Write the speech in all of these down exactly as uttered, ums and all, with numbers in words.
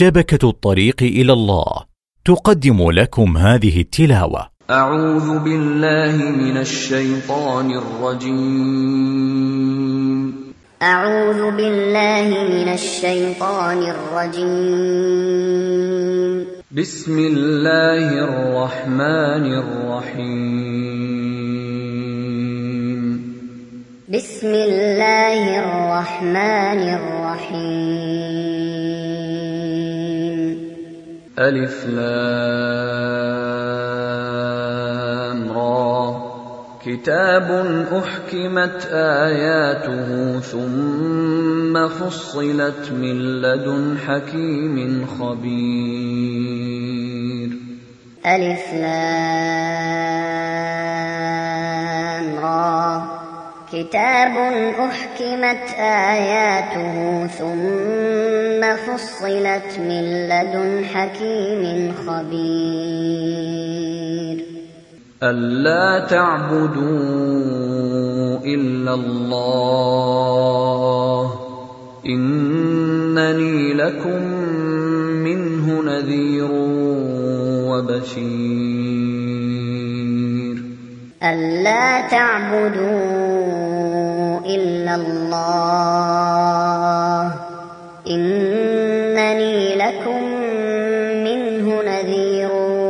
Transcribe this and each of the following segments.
شبكة الطريق إلى الله تقدم لكم هذه التلاوة. أعوذ بالله من الشيطان الرجيم. أعوذ بالله من الشيطان الرجيم. بسم الله الرحمن الرحيم. بسم الله الرحمن الرحيم. ألف لام را. كتاب أحكمت آياته ثم فصلت من لدن حكيم خبير. ألف لام را. كتاب أحكمت آياته ثم فصلت من لدن حكيم خبير. ألا تعبدوا إلا الله إنني لكم منه نذير وبشير. ألا تعبدوا إلا الله إنني لكم منه نذير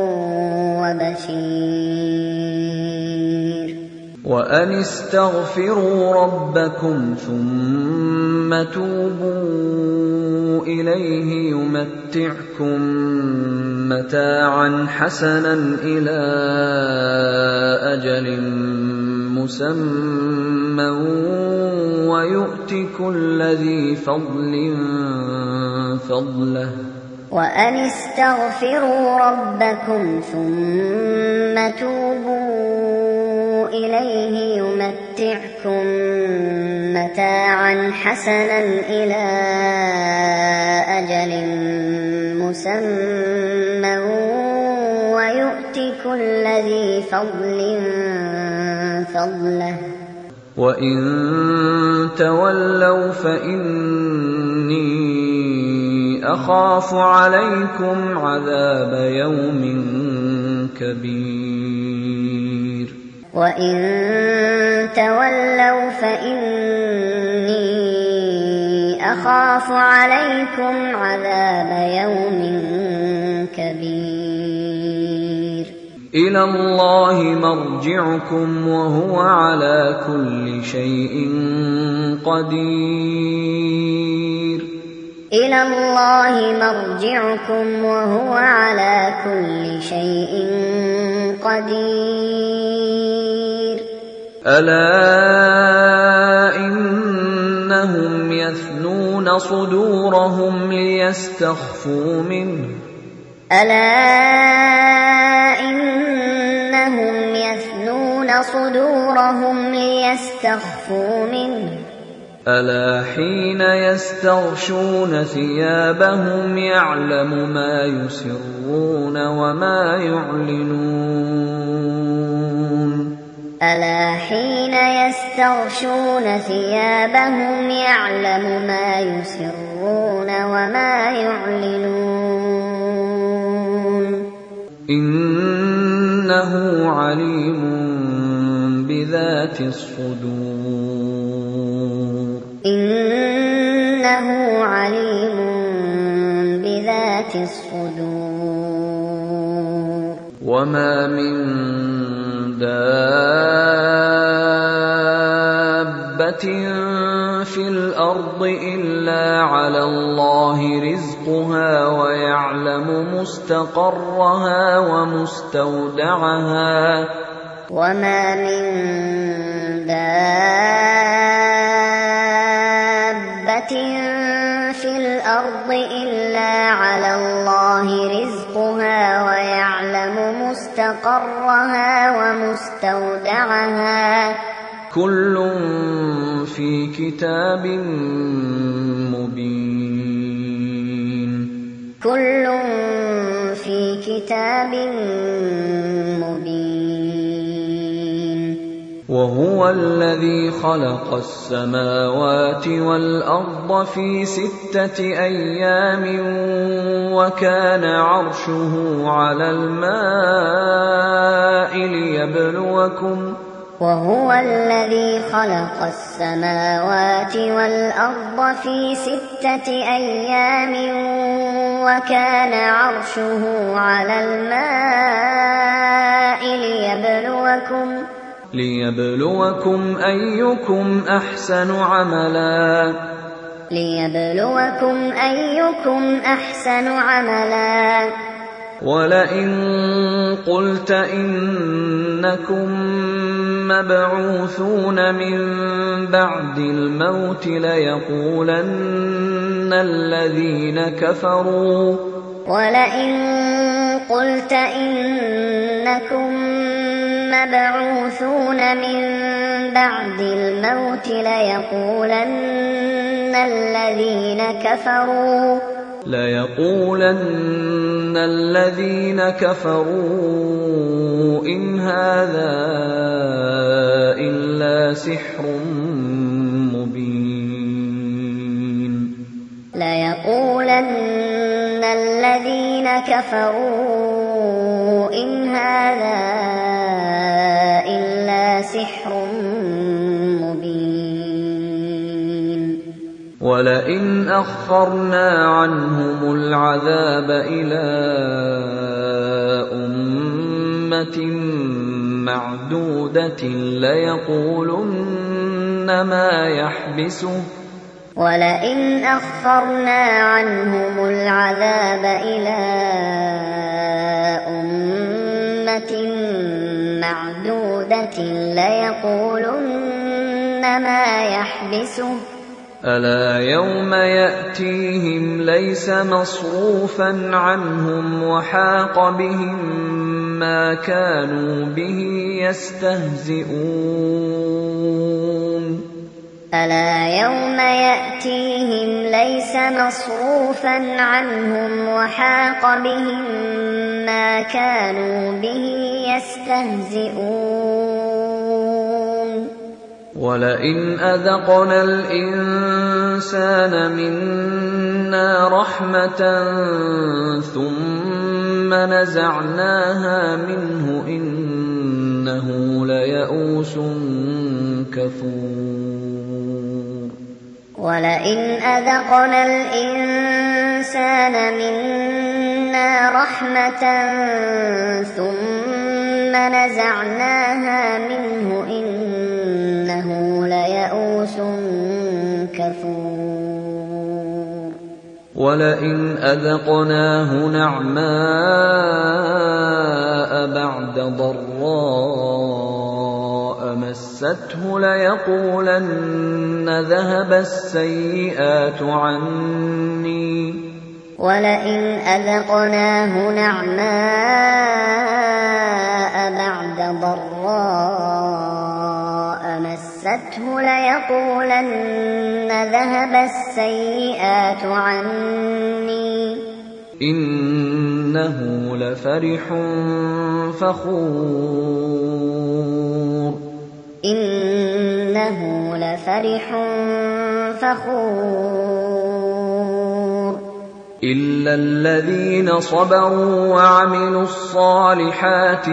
وبشير. وأن استغفروا ربكم ثم توبوا إليه يمتعكم متاعا حسنا إلى أجل مسمى ويؤت كل ذي فضل فضله. وأن استغفروا ربكم ثم توبوا إليه يمتعكم متاعا حسنا إلى أجل مسمى ويؤت كل ذي فضل فضله. وإن تولوا فإني أخاف عليكم عذاب يوم كبير. وإن تولوا فإني أخاف عليكم عذاب يوم كبير. إلى الله مرجعكم وهو على كل شيء قدير. إلى الله مرجعكم وهو على كل شيء قدير. ألا إنهم يثنون صدورهم ليستخفوا منه. ألا إنهم يثنون صدورهم ليستخفوا منه. ألا حين يستغشون ثيابهم يعلم ما يسرون وما يعلنون. ألا حين يستغشون ثيابهم يعلم ما يسرون وما يعلنون. إنه عليم بذات الصدور. إنه عليم بذات الصدور. وما من دابة في الأرض إلا على الله رزقها ويعلم مستقرها ومستودعها. وما من دابة في الأرض إلا على الله رزقها ويعلم مستقرها ومستودعها. كل في كتاب مبين. كل في كتاب مبين. وهو الذي خلق السماوات والأرض في ستة أيام وكان عرشه على الماء ليبلوكم وهو الذي خلق السماوات والأرض في ستة أيام وكان عرشه على الماء ليبلوكم ليبلوكم أيكم أحسن عملا ليبلوكم أيكم أحسن عملا ولئن قلت إنكم مبعوثون من بعد الموت ليقولن الذين كفروا ولئن قلت إنكم مبعوثون من بعد الموت ليقولن الذين كفروا ليقولن الذين كفروا إن هذا إلا سحر مبين ليقولن الذين كفروا إن هذا إلا سحر مبين ولئن أخرنا عنهم العذاب إلى أمة معدودة ليقولن ما يحبسه ولئن أخرنا عنهم العذاب إلى أمة معدودة ليقولن ما يحبسه ألا يوم يأتيهم ليس مصروفا عنهم وحاق بهم ما كانوا به يستهزئون ألا يوم يأتيهم ليس مصروفا عنهم وحاق بهم ما كانوا به يستهزئون ولئن أذقنا الإنسان منا رحمة ثم نزعناها منه إنه ليئوس كفور ولئن أذقنا الإنسان منا رحمة ثم نزعناها منه إنه ليئوس كفور ولئن أذقناه نعماء بعد ضراء مسته ليقولن ذهب السيئات عني ولئن أذقناه نعماء بعد ضراء مسته ليقولن ذهب السيئات عني إنه لفرح فخور إنه لفرح فخور إلا الذين صبروا وعملوا الصالحات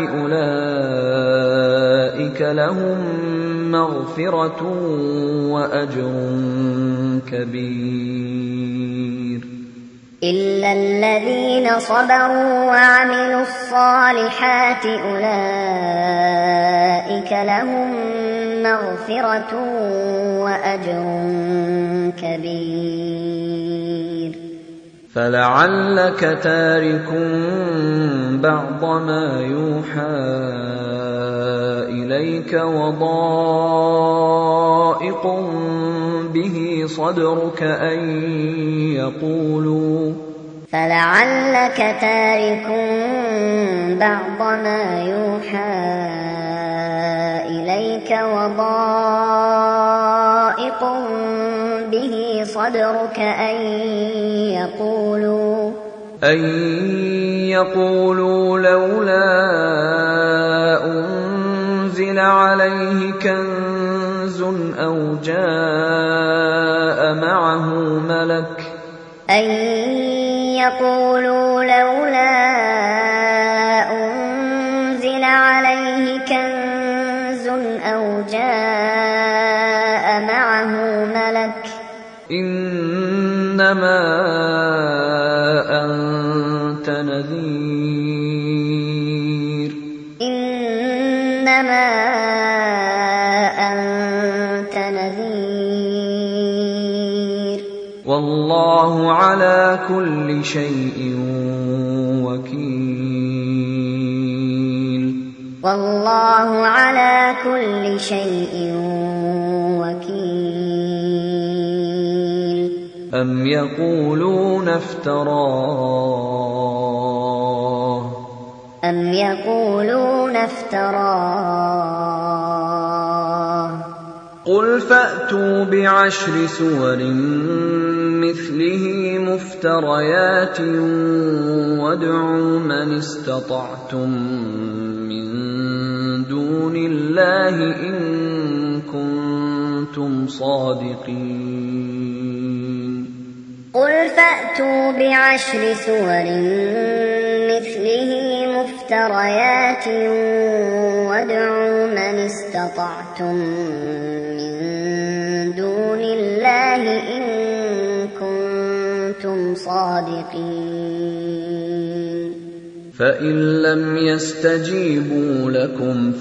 أولئك لهم مغفرة وأجر كبير إلا الذين صبروا وعملوا الصالحات أولئك لهم مغفرة وأجر كبير فلعلك تارك بعض ما يوحى إليك وضائق به صدرك أن يقولوا فلعلك تارك بعض ما يوحى إليك وضائق به صدرك أن يقولوا أن يقولوا لولا أنزل عليه كنز أو جاء معه ملك أن يقولوا لولا أنزل عليه كنز أو جاء معه ملك إنما أنت نذير إنما أنت نذير والله على كل شيء وكيل والله على كل شيء وكيل أم يقولون افتراه أم يقولون افتراه قل فأتوا بعشر سور مثله مفتريات وادعوا من استطعتم من دون الله إن كنتم صادقين قل فأتوا بعشر سور مثله مفتريات وادعوا من استطعتم من دون الله إن كنتم صادقين فإن لم يستجيبوا لكم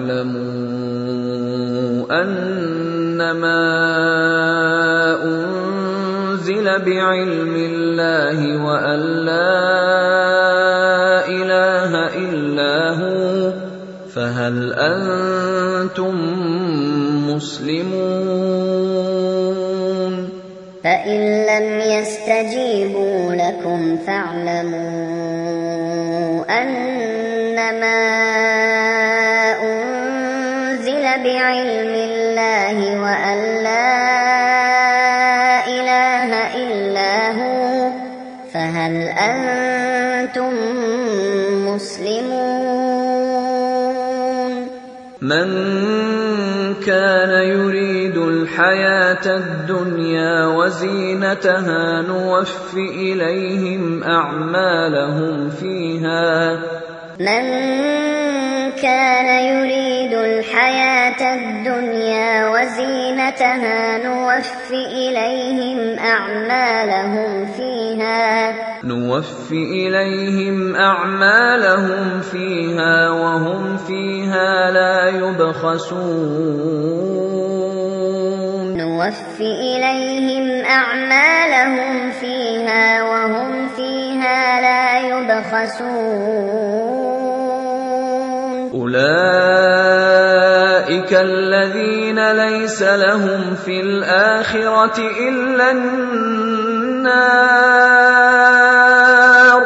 فاعلموا أنما أنزل بعلم الله وأن لا إله إلا هو فهل أنتم مسلمون فإن لم يستجيبوا لكم فاعلموا أنما أنزل بعلم الله وأن لا إله إلا هو فهل أنتم مسلمون من كان يريد الحياة الدنيا وزينتها نوف إليهم أعمالهم فيها من كان يريد الحياة الدنيا وزينتها نوف إليهم أعمالهم فيها نوف إليهم أعمالهم فيها وهم فيها لا يبخسون نوف إليهم أعمالهم فيها وهم فيها لا يبخسون أولئك الذين ليس لهم في الآخرة إلا النار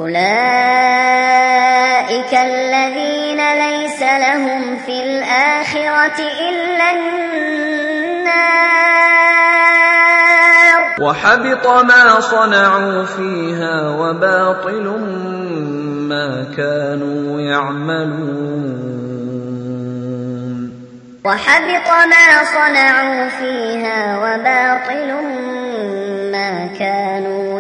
أولئك الذين ليس لهم في الآخرة إلا النار وحبط ما صنعوا فيها وباطل ما كانوا يعملون وحبط ما صنعوا فيها وباطل ما كانوا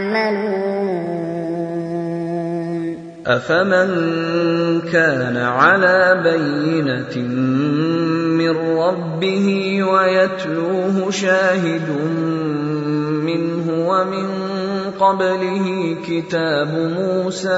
يعملون أفمن كان على بينة من ربه ويتلوه شاهد منه ومن قبله كتاب موسى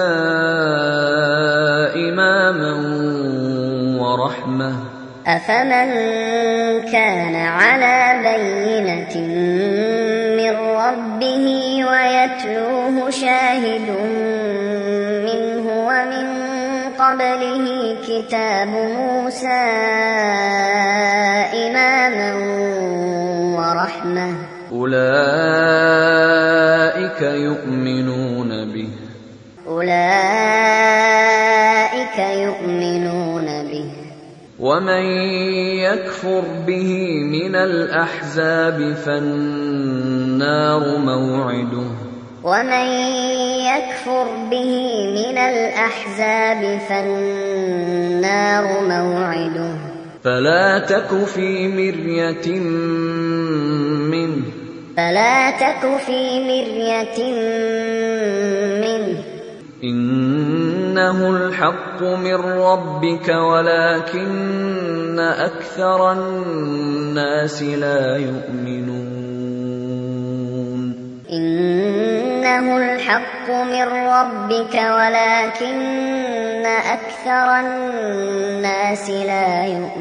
إماما ورحمة أفمن كان على بينة من ربه ويتلوه شاهد منه ومن قبله كتاب موسى إماما ورحمة أولئك يؤمنون به أولئك يؤمنون به ومن يكفر به من الأحزاب فالنار موعده ومن يكفر به من الأحزاب فالنار موعده فلا تك في مرية منه فلا تك في مرية منه إنه الحق من ربك ولكن أكثر الناس لا يؤمنون إنه الحق من ربك ولكن أكثر الناس لا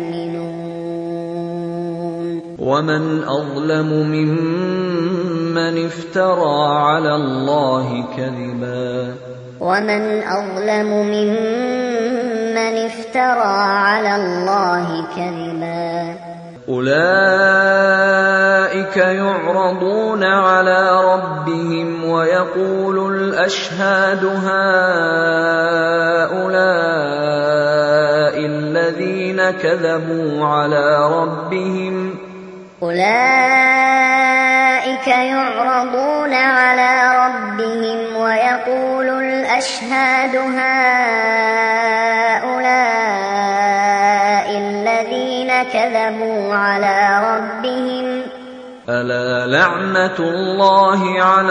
يؤمنون ومن أظلم ممن افترى على الله كذبا ومن أظلم ممن افترى على الله كذبا أولئك يعرضون على ربهم ويقول الأشهاد هؤلاء الذين كذبوا على ربهم أولئك يعرضون على ربهم ويقول الأشهاد هؤلاء الذين كذبوا على ربهم ألا لعنة الله على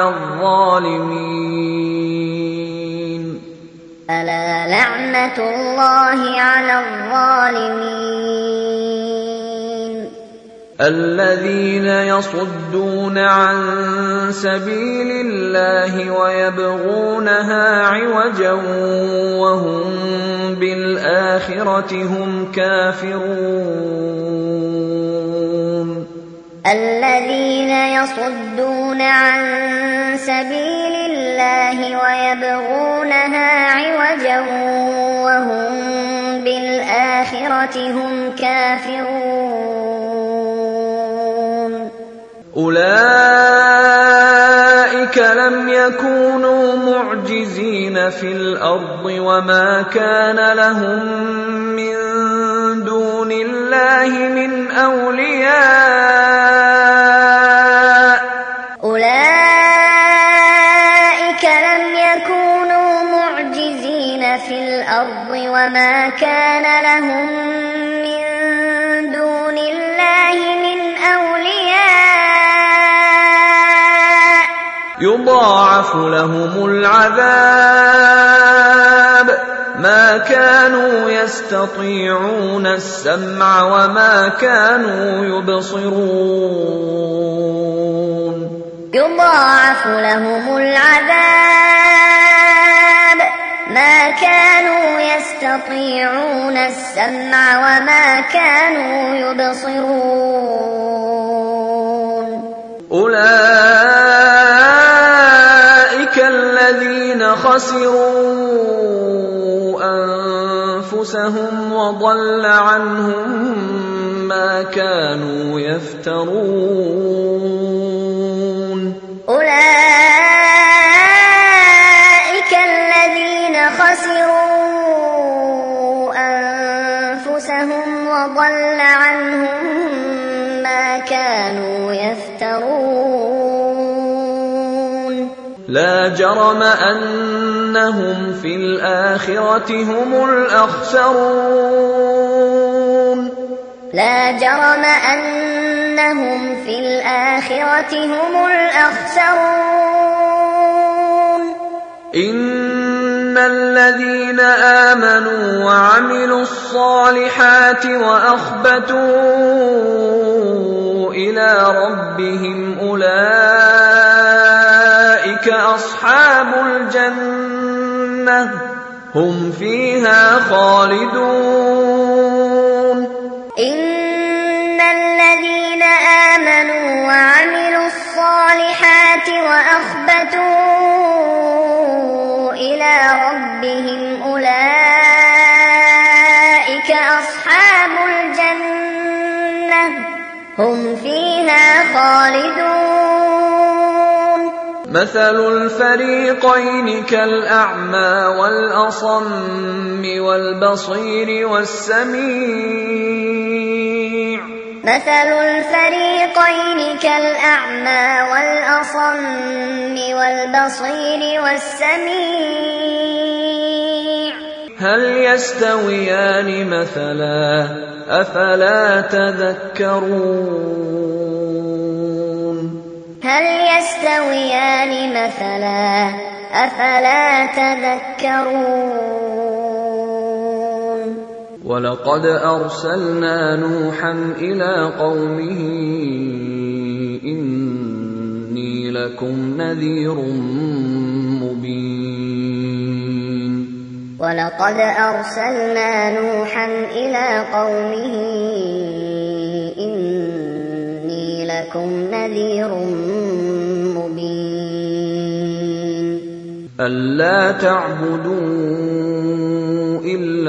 الظالمين ألا لعنة الله على الظالمين الذين يصدون عن سبيل الله ويبغونها عوجا وهم بالآخرة هم كافرون الذين يصدون عن سبيل الله ويبغونها عوجا وهم بالآخرة هم كافرون أولئك لم يكونوا معجزين في الأرض وما كان لهم من دون الله من أولياء أولئك لم يكونوا معجزين في الأرض وما كان لهم من دون الله من أولياء يضاعف لهم العذاب ما كانوا يستطيعون السمع وما كانوا يبصرون يضاعف لهم العذاب ما كانوا يستطيعون السمع وما كانوا يبصرون أولئك الذين خسروا أنفسهم وضل عنهم ما كانوا يفترون أولئك الذين خسروا أنفسهم وضل عنهم ما كانوا يفترون لا جرم أنهم في الآخرة هم الأخسرون لا جرم أنهم في الآخرة هم الأخسرون إن الذين آمنوا وعملوا الصالحات وأخبتوا إلى ربهم أولئك أصحاب الجنة هم فيها خالدون إن الذين آمنوا وعملوا الصالحات وأخبتوا إلى ربهم أولئك أصحاب الجنة هم فيها خالدون مثل الفريقين كالأعمى والأصم والبصير والسميع مثل الفريقين كالأعمى والأصم والبصير والسميع هل يستويان مثلا أفلا تذكرون هل يستويان مثلا أفلا تذكرون ولقد أرسلنا نوحا إلى قومه إني لكم نذير مبين ولقد أرسلنا نوحا إلى قومه إني لكم نذير مبين ألا تعبدوا إلا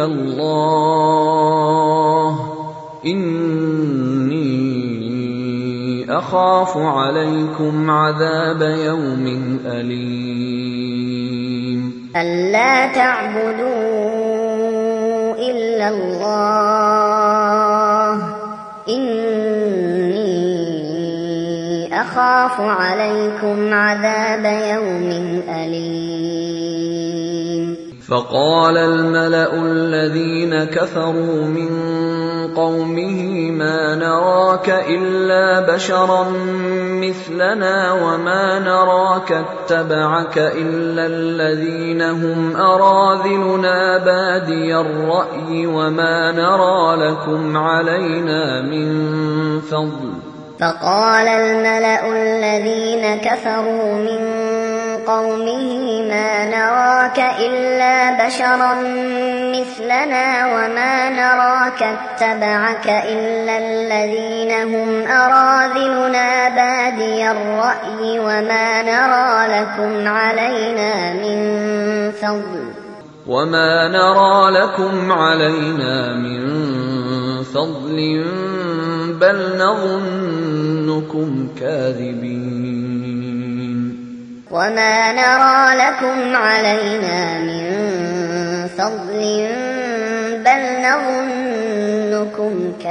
الله إني أخاف عليكم عذاب يوم أليم ألا تعبدوا إلا الله إني أخاف عليكم عذاب يوم أليم فقال الملأ الذين كفروا من قومه ما نراك إلا بشرا مثلنا وما نراك اتبعك إلا الذين هم أراذلنا بادي الرأي وما نرى لكم علينا من فضل. فقال الملأ الذين كفروا من قومه ما نراك إلا بشرا مثلنا وما نراك اتبعك إلا الذين هم أراذلنا بادي الرأي وما نرى لكم علينا من فضل وما نرى لكم علينا من فضل بل نظنكم كاذبين وما نرى لكم علينا من فضل بل نظنكم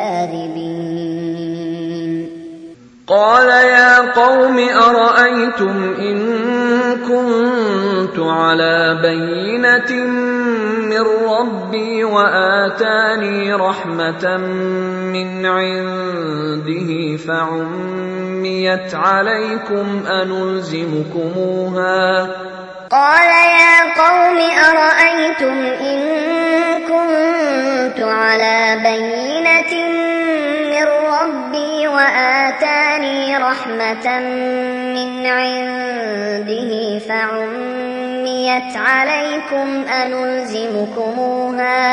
كاذبين. قال يا قوم أرأيتم إن كنت على بينة من ربي وآتاني رحمة من عنده فعميت عليكم أنلزمكموها. قال يا قوم أرأيتم إن كنت على بينة من ربي وآتاني رحمة من عنده فعميت عليكم أنلزمكموها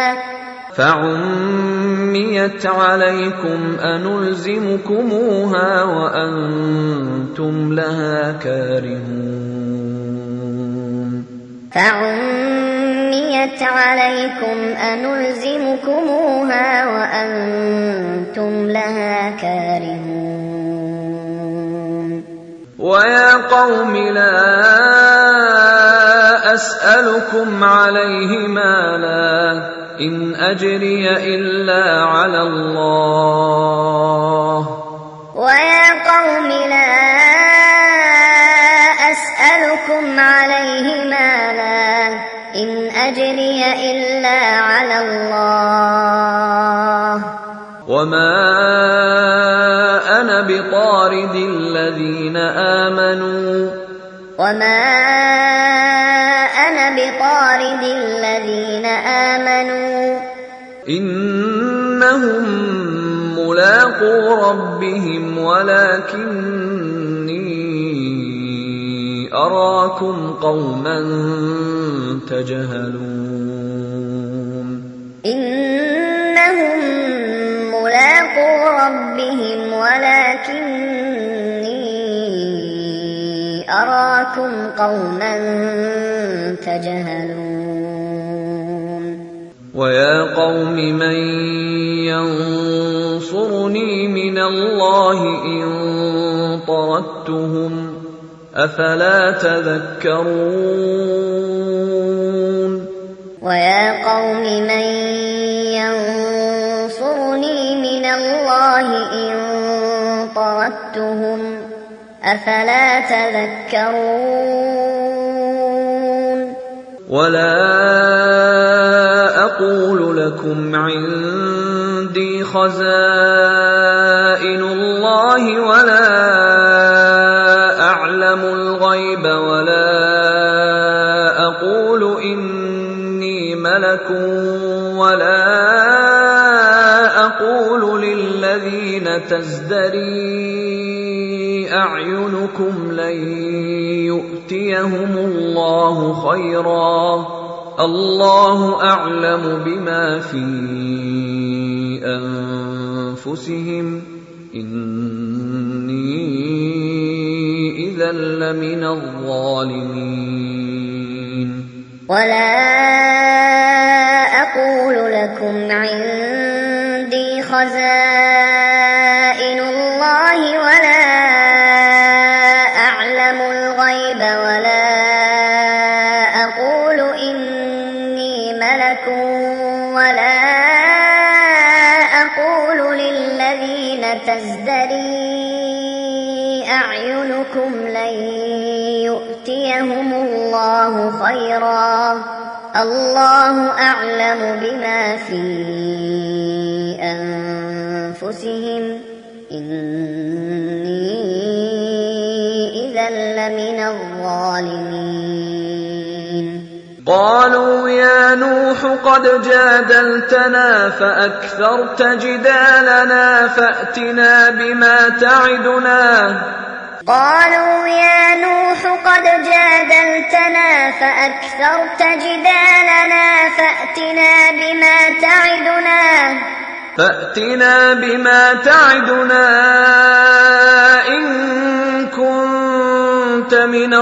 فعميت عليكم أنلزمكموها وأنتم لها كارهون فعميت عليكم أنلزمكموها وأنتم لها كارهون. ويا قوم لا أسألكم عليه مالا إن أجري إلا على الله. ويا قوم لا أسألكم عليه مالا إن أجري إلا على الله. وما أنا بطارد الذين آمنوا وما أنا بطارد الذين آمنوا إنهم ملاقو ربهم ولكني أراكم قوما تجهلون. إنهم ملاقو ربهم ولكني أراكم قوما تجهلون. ويا قوم من ينصرني من الله إن طردتهم أفلا تذكرون. ويا قوم من ينصرني من الله إن طردتهم أفلا تذكرون. ولا أقول لكم عندي خزائن الله ولا أعلم الغيب ولا إني ملك ولا أقول للذين تزدري أعينكم لن يؤتيهم الله خيرا الله أعلم بما في أنفسهم إني إذا لمن الظالمين ولا أقول لكم عندي خزائن الله ولا أعلم الغيب ولا أقول إني ملك ولا أقول للذين تزدري أعينكم لن يؤتيهم الله خيرا الله أعلم بما في أنفسهم إني إذا لمن الظالمين قالوا يا نوح قد جادلتنا فأكثرت جدالنا فأتنا بما تعدنا قالوا يا نوح قد جادلتنا فأكثرت جدالنا فأتنا بما تعدنا فأتنا بما تعدنا إن كنت من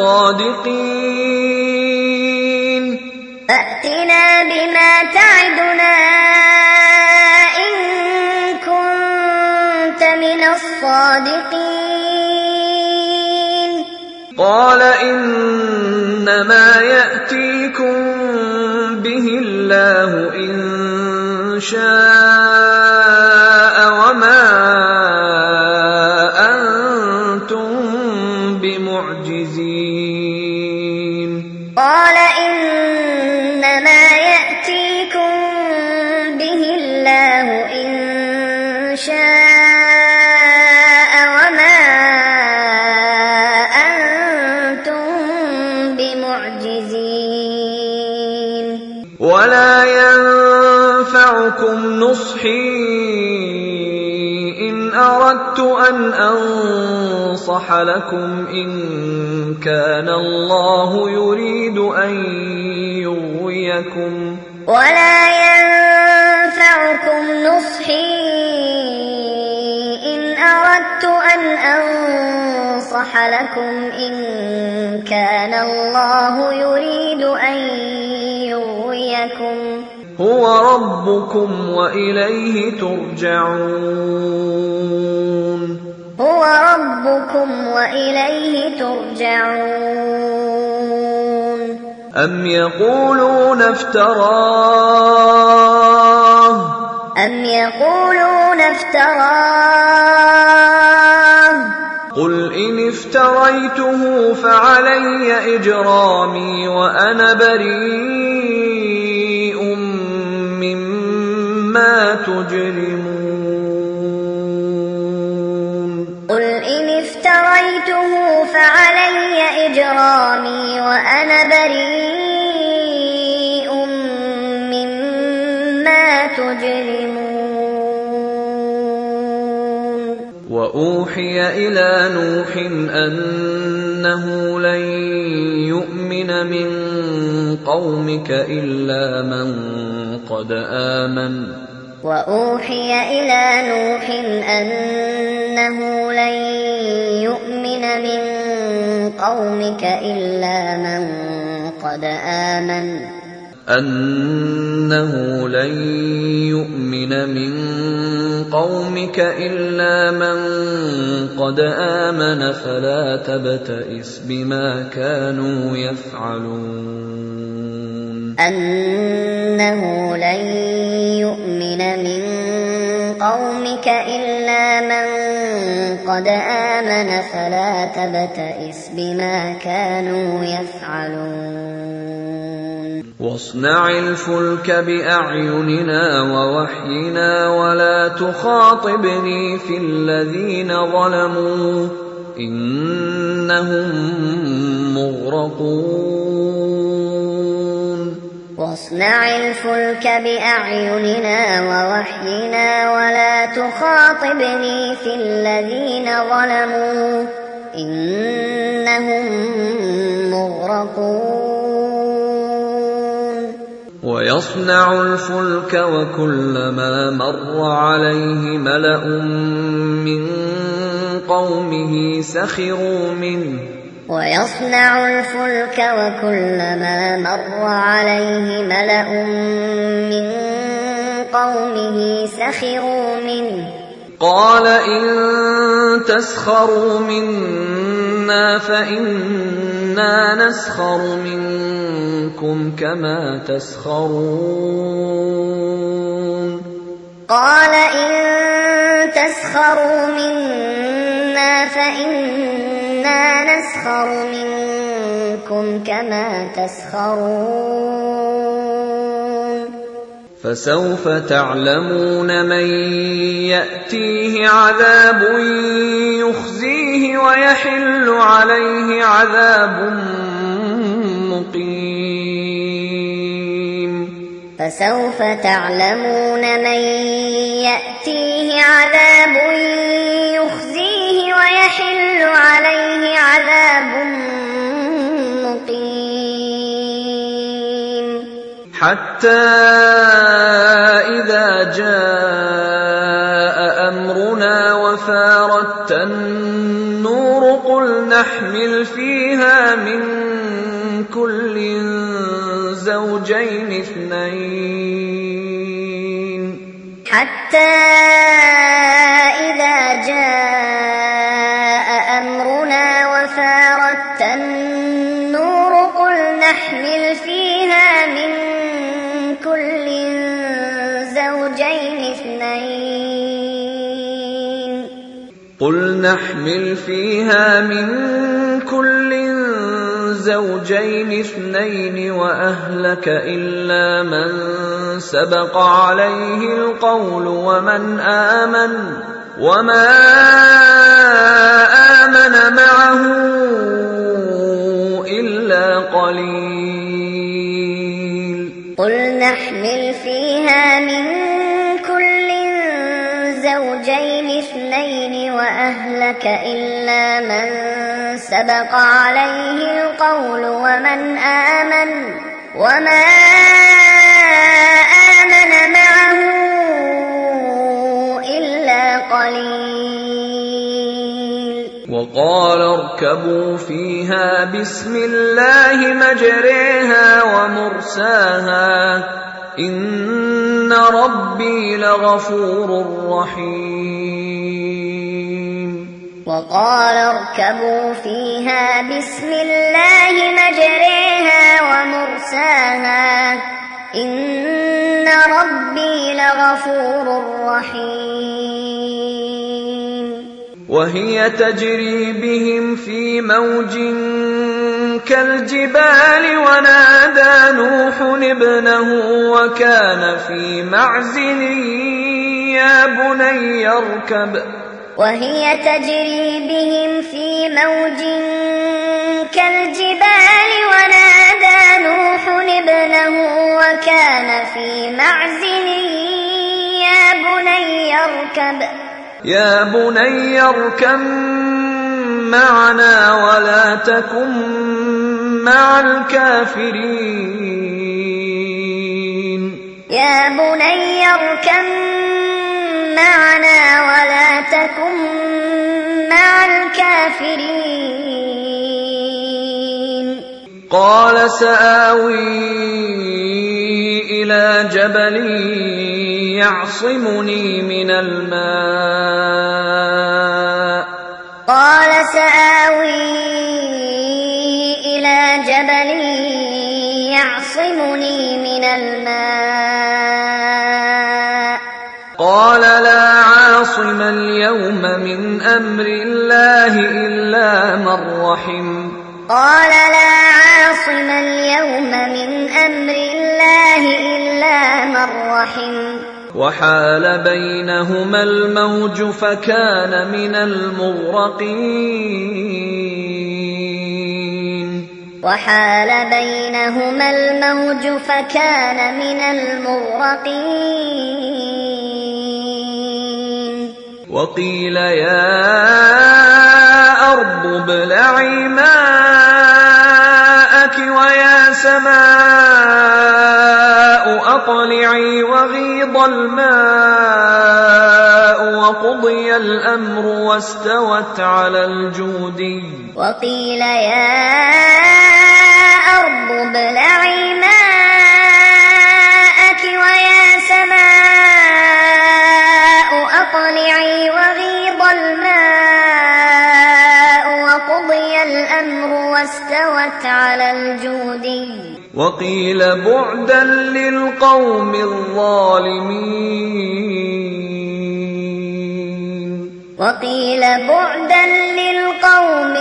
الصادقين فأتنا بما تعدنا إن كنت من الصادقين قال إنما يأتيكم به الله إن شاء وما أنتم بمعجزين قال إنما يأتيكم به الله إن شاء وما أنتم بمعجزين ولا ينفعكم نصحي إن أردت أن أنصح لكم إن كان الله يريد أن يغويكم ولا ينفعكم نصحي إن أردت أن أنصح لكم إن كان الله يريد أن يغويكم هو ربكم وإليه ترجعون هو ربكم وإليه ترجعون أم يقولون افتراه أم يقولون افتراه قل إن افتريته فعلي إجرامي وأنا بريء مما تجرمون قل إن افتريته فعلي إجرامي وأنا بريء مما تجرمون وأوحي إلى نوح أنه لن يؤمن من قومك إلا من قد آمن وأوحي إلى نوح أنه لن يؤمن من قومك إلا من قد آمن أنه لن يؤمن من قومك إلا من قد آمن فلا تبتئس بما كانوا يفعلون أنه لن يؤمن من قومك إلا من قد آمن فلا تبتئس بما كانوا يفعلون واصنع الفلك بأعيننا ووحينا ولا تخاطبني في الذين ظلموا إنهم مغرقون واصنع الفلك بأعيننا ووحينا ولا تخاطبني في الذين ظلموا إنهم مغرقون ويصنع الفلك وكلما مر عليه ملأ من قومه سخروا منه ويصنع الفلك وكلما مر عليه ملأ من قومه سخروا منه قال إن تسخروا منا فإنا نسخر منكم كما تسخرون قال إن تسخروا منا فإنا نسخر منكم كما تسخرون فسوف تعلمون من يأتيه عذاب يخزيه ويحل عليه عذاب مقيم فسوف تعلمون من يأتيه عذاب يخزيه ويحل عليه عذاب مقيم حتى إذا جاء أمرنا وفارت النور قل نحمل فيها من كل زوجين اثنين حتى إذا جاء أمرنا وفارت النور قل نحمل فيها من كل زوجين اثنين قل نحمل فيها من كل زوجين اثنين وأهلك إلا من سبق عليه القول ومن آمن وما آمن معه إلا قليل قل نحمل فيها من كل زوجين اثنين وأهلك إلا من سبق عليه القول ومن آمن وما آمن معه إلا قليل وقال اركبوا فيها بسم الله مجريها ومرساها إن ربي لغفور رحيم وقال اركبوا فيها بسم الله مجريها ومرساها إن ربي لغفور رحيم وهي تجري بهم في موج كالجبال ونادى نوح ابنه وكان في معزل يا بني اركب وهي تجري بهم في موج كالجبال ونادى نوح ابنه وكان في معزل يا بني اركب يا بني اركب معنا ولا تكن مع الكافرين يا بني اركب معنا ولا تكن مع الكافرين قال سآوي إلى جبل يعصمني من الماء قال سآوي إلى جبل يعصمني من الماء قال لا عاصم اليوم من أمر الله إلا من رحم قال لا عاصم اليوم من أمر الله إلا من رحم وحال بينهما الموج فكان من المغرقين وحال بينهما الموج فكان من المغرقين وقيل يا أرض ابلعي ماءك ويا سماء أقلعي وغيض الماء وقضي الأمر واستوت على الجودي وقيل يا أرض ابلعي ماءك ويا سماء أقلعي وغيض الماء وقضي الأمر واستوت على الجودي وقيل بعدا للقوم الظالمين وقيل بعدا للقوم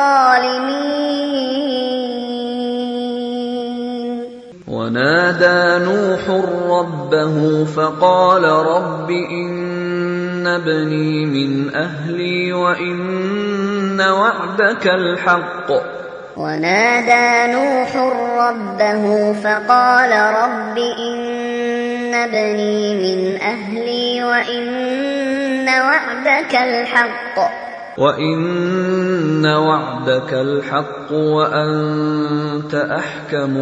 الظالمين ونادى نوح ربه فقال رب إن ابني من أهلي وإن وعدك الحق ونادى نوح ربه فقال رب إن ابني من أهلي وإن وعدك الحق وإن وعدك الحق وأنت أحكم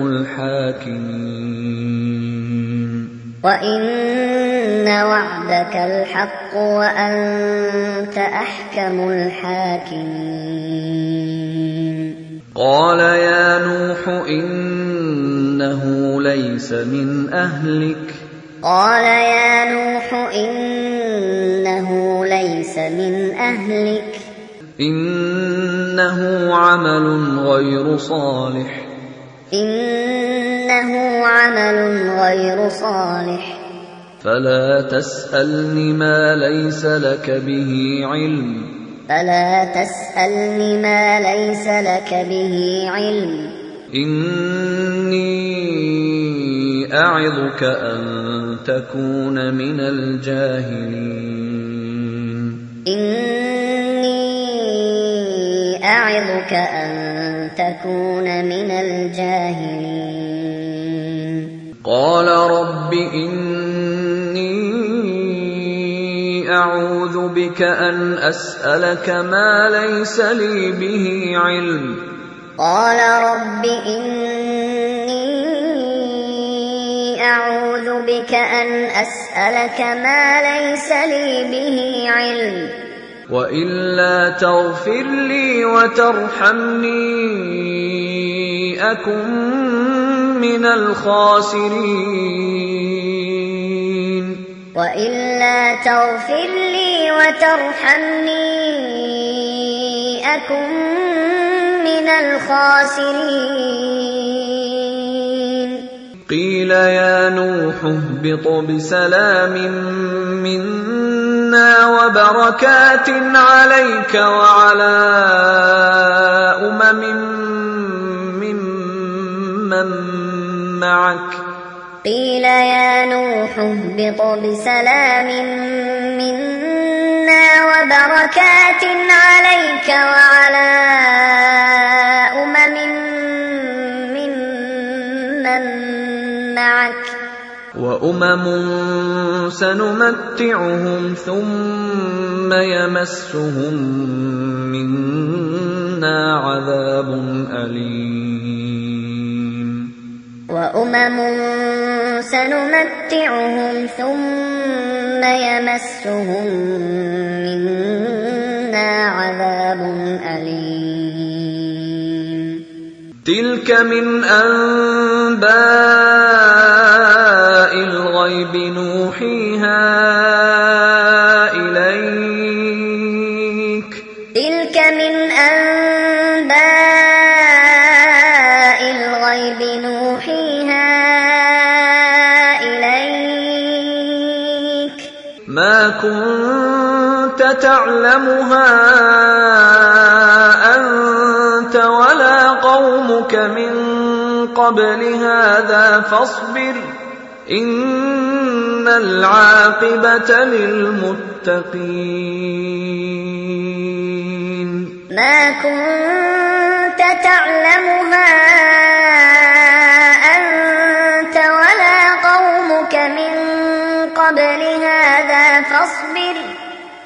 الحاكمين وإن وعدك الحق وأنت أحكم الحاكمين قال يا نوح إنه ليس من أهلك قال يا نوح إنه ليس من أهلك إنه عمل غير صالح إنه عمل غير صالح فلا تسألني ما ليس لك به علم فلا تسألني ما ليس لك به علم إني أعظك أن تكون من الجاهلين إني أعظك أن تكون من الجاهلين قال رب إني أعوذ بك أن أسألك ما ليس لي به علم قال رب إني أعوذ بك أن أسألك ما ليس لي به علم وإلا تغفر لي وترحمني أكن من الخاسرين وإلا تغفر لي وترحمني أكن من الخاسرين قيل يا نوح اهبط بسلام منا وبركات عليك وعلى أمم ممن معك قيل يا نوح اهبط بسلام منا وبركات عليك وعلى أمم ممن معك وأمم سنمتعهم ثم يمسهم منا عذاب أليم وأمم سنمتعهم ثم يمسهم منا عذاب أليم تلك من أنباء الغيب نوحيها إليك تلك من أنباء الغيب نوحيها إليك ما كنت تعلمها أنت ولا قومك من قبل هذا فاصبر إن العاقبة للمتقين ما كنت تعلمها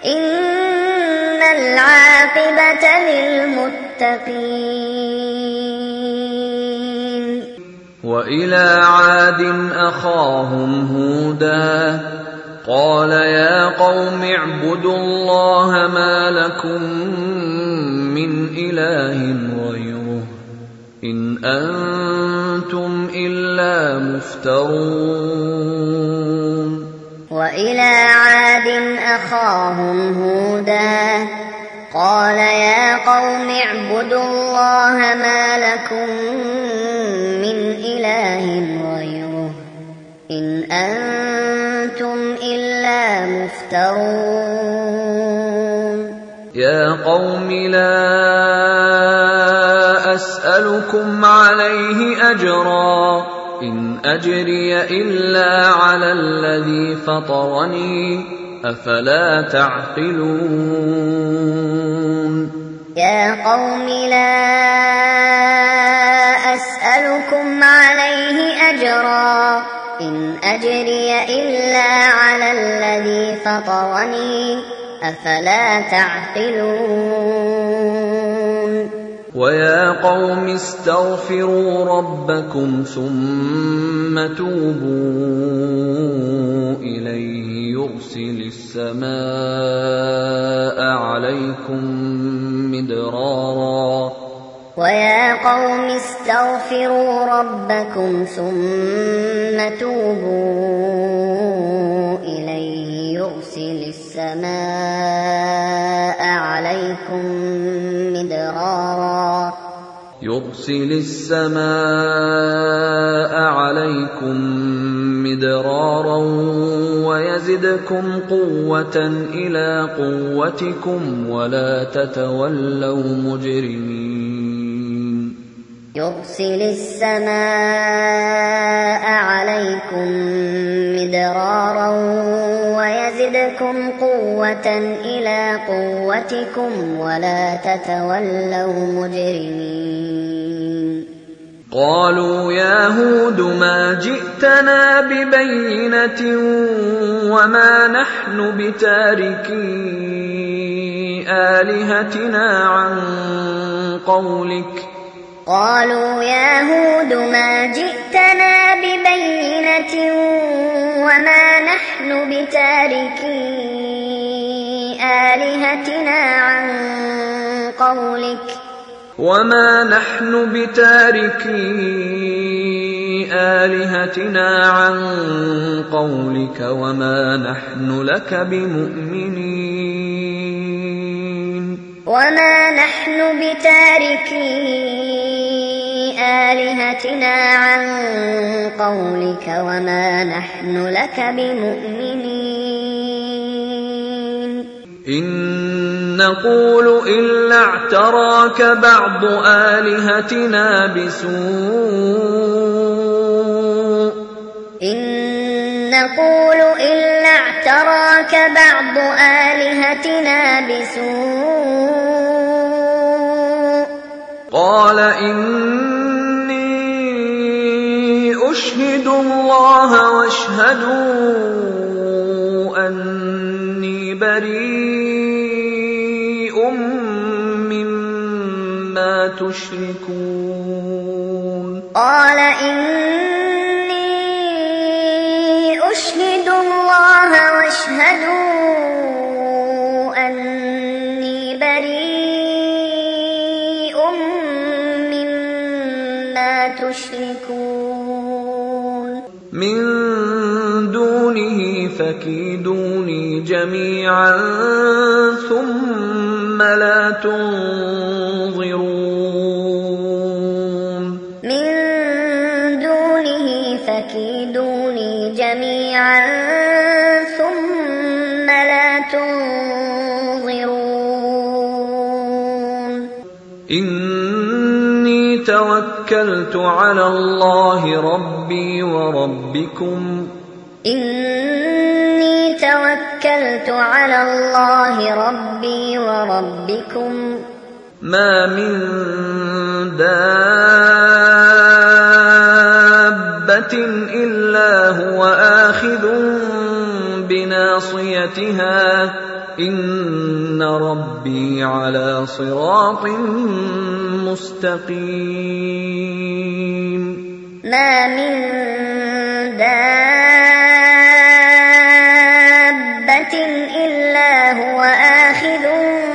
إن العاقبة للمتقين. وإلى عاد أخاهم هودا قال يا قوم اعبدوا الله ما لكم من إله غيره إن أنتم إلا مفترون. وإلى عاد أخاهم هودا قال يا قوم اعبدوا الله ما لكم من إله غيره إن أنتم إلا مفترون. يا قوم لا أسألكم عليه أجرا إن أجري إلا على الذي فطرني أفلا تعقلون. يا قوم لا أسألكم عليه أجرا إن أجري إلا على الذي فطرني أفلا تعقلون. ويا قوم استغفروا ربكم ثم توبوا إليه يرسل السماء عليكم مدرارا. ويا قوم استغفروا ربكم ثم توبوا إليه يرسل السماء عليكم مدرارا يرسل السماء عليكم مدرارا ويزدكم قوة إلى قوتكم ولا تتولوا مجرمين. يرسل السماء عليكم مدرارا ويزدكم قوة إلى قوتكم ولا تتولوا مجرمين. قالوا يا هود ما جئتنا ببينة وما نحن بتاركي آلهتنا عن قولك. قالوا يا هود ما جئتنا ببينة وما نحن بتاركي آلهتنا عن قولك وما نحن بتاركي آلهتنا عن قولك وما نحن لك بمؤمنين. وما نحن بتاركي آلهتنا عن قولك وما نحن لك بمؤمنين. إن نقول إلا اعتراك بعض آلهتنا بسوء إن نقول إلا اعتراك بعض آلهتنا بسوء قال إني أشهد الله واشهدوا أني بريء مما تشركون. قال إني أشهد الله واشهدوا أني بريء مما تشركون. من دونه فكيدوني جميعا ثم لا تنظرون. من دونه فكيدوني جميعا ثم لا تنظرون. إني توكلت على الله ربي وربكم. إني توكلت على الله ربي وربكم. ما من دابة إلا هو آخذ بناصيتها إن ربي على صراط مستقيم. ما من دابة إلا هو آخذ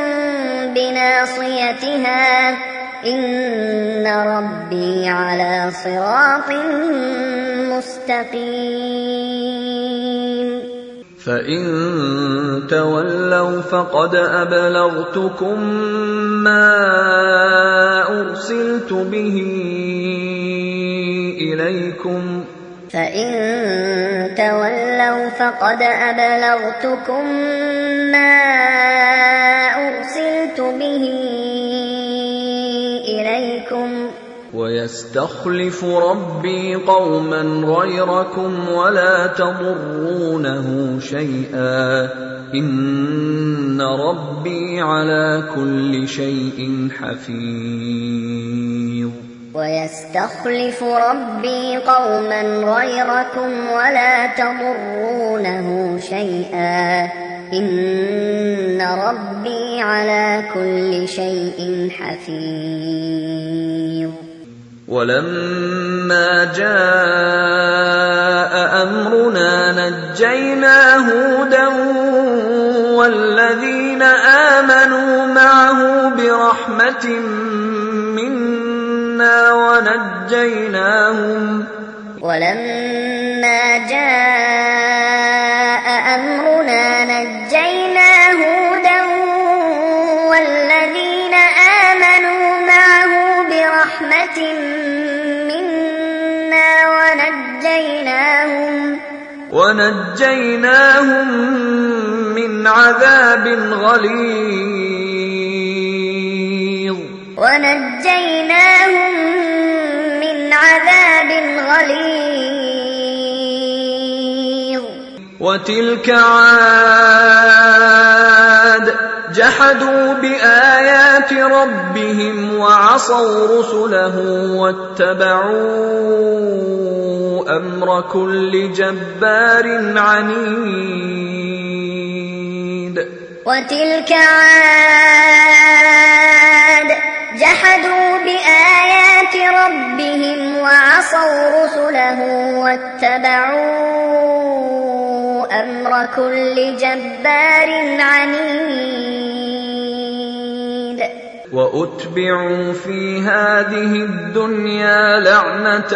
بناصيتها إن ربي على صراط مستقيم. فإن تولوا فقد أبلغتكم ما أرسلت به إليكم فإن تولوا فقد أبلغتكم ما أرسلت به إليكم ويستخلف ربي قوما غيركم ولا تضرونه شيئا إن ربي على كل شيء حفيظ. ويستخلف ربي قوما غيركم ولا تضرونه شيئا إن ربي على كل شيء حفيظ. ولما جاء أمرنا نجينا هودا والذين آمنوا معه برحمة منا ونجيناهم ولما جاء أمرنا نجينا هودا والذين آمنوا معه برحمة منا ونجيناهم ونجيناهم من عذاب غليظ ونجيناهم من عذاب غليظ. وتلك عاد جحدوا بآيات ربهم وعصوا رسله واتبعوا أمر كل جبار عنيد. وتلك عاد جحدوا بآيات ربهم وعصوا رسله واتبعوا أمر كل جبار عنيد. وأتبعوا في هذه الدنيا لعنة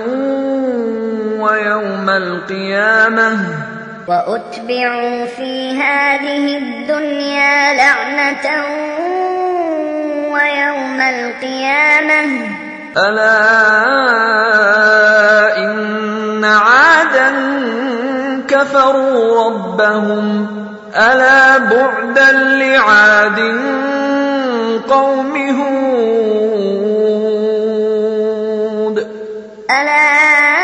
ويوم القيامة وأتبعوا في هذه الدنيا لعنة ويوم القيامة ألا إن عادا كفروا ربهم ألا بعدا لعاد قوم هود. ألا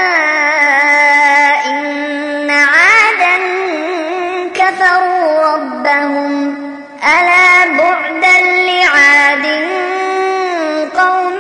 إن عادا كفروا ربهم ألا بعدا لعاد قوم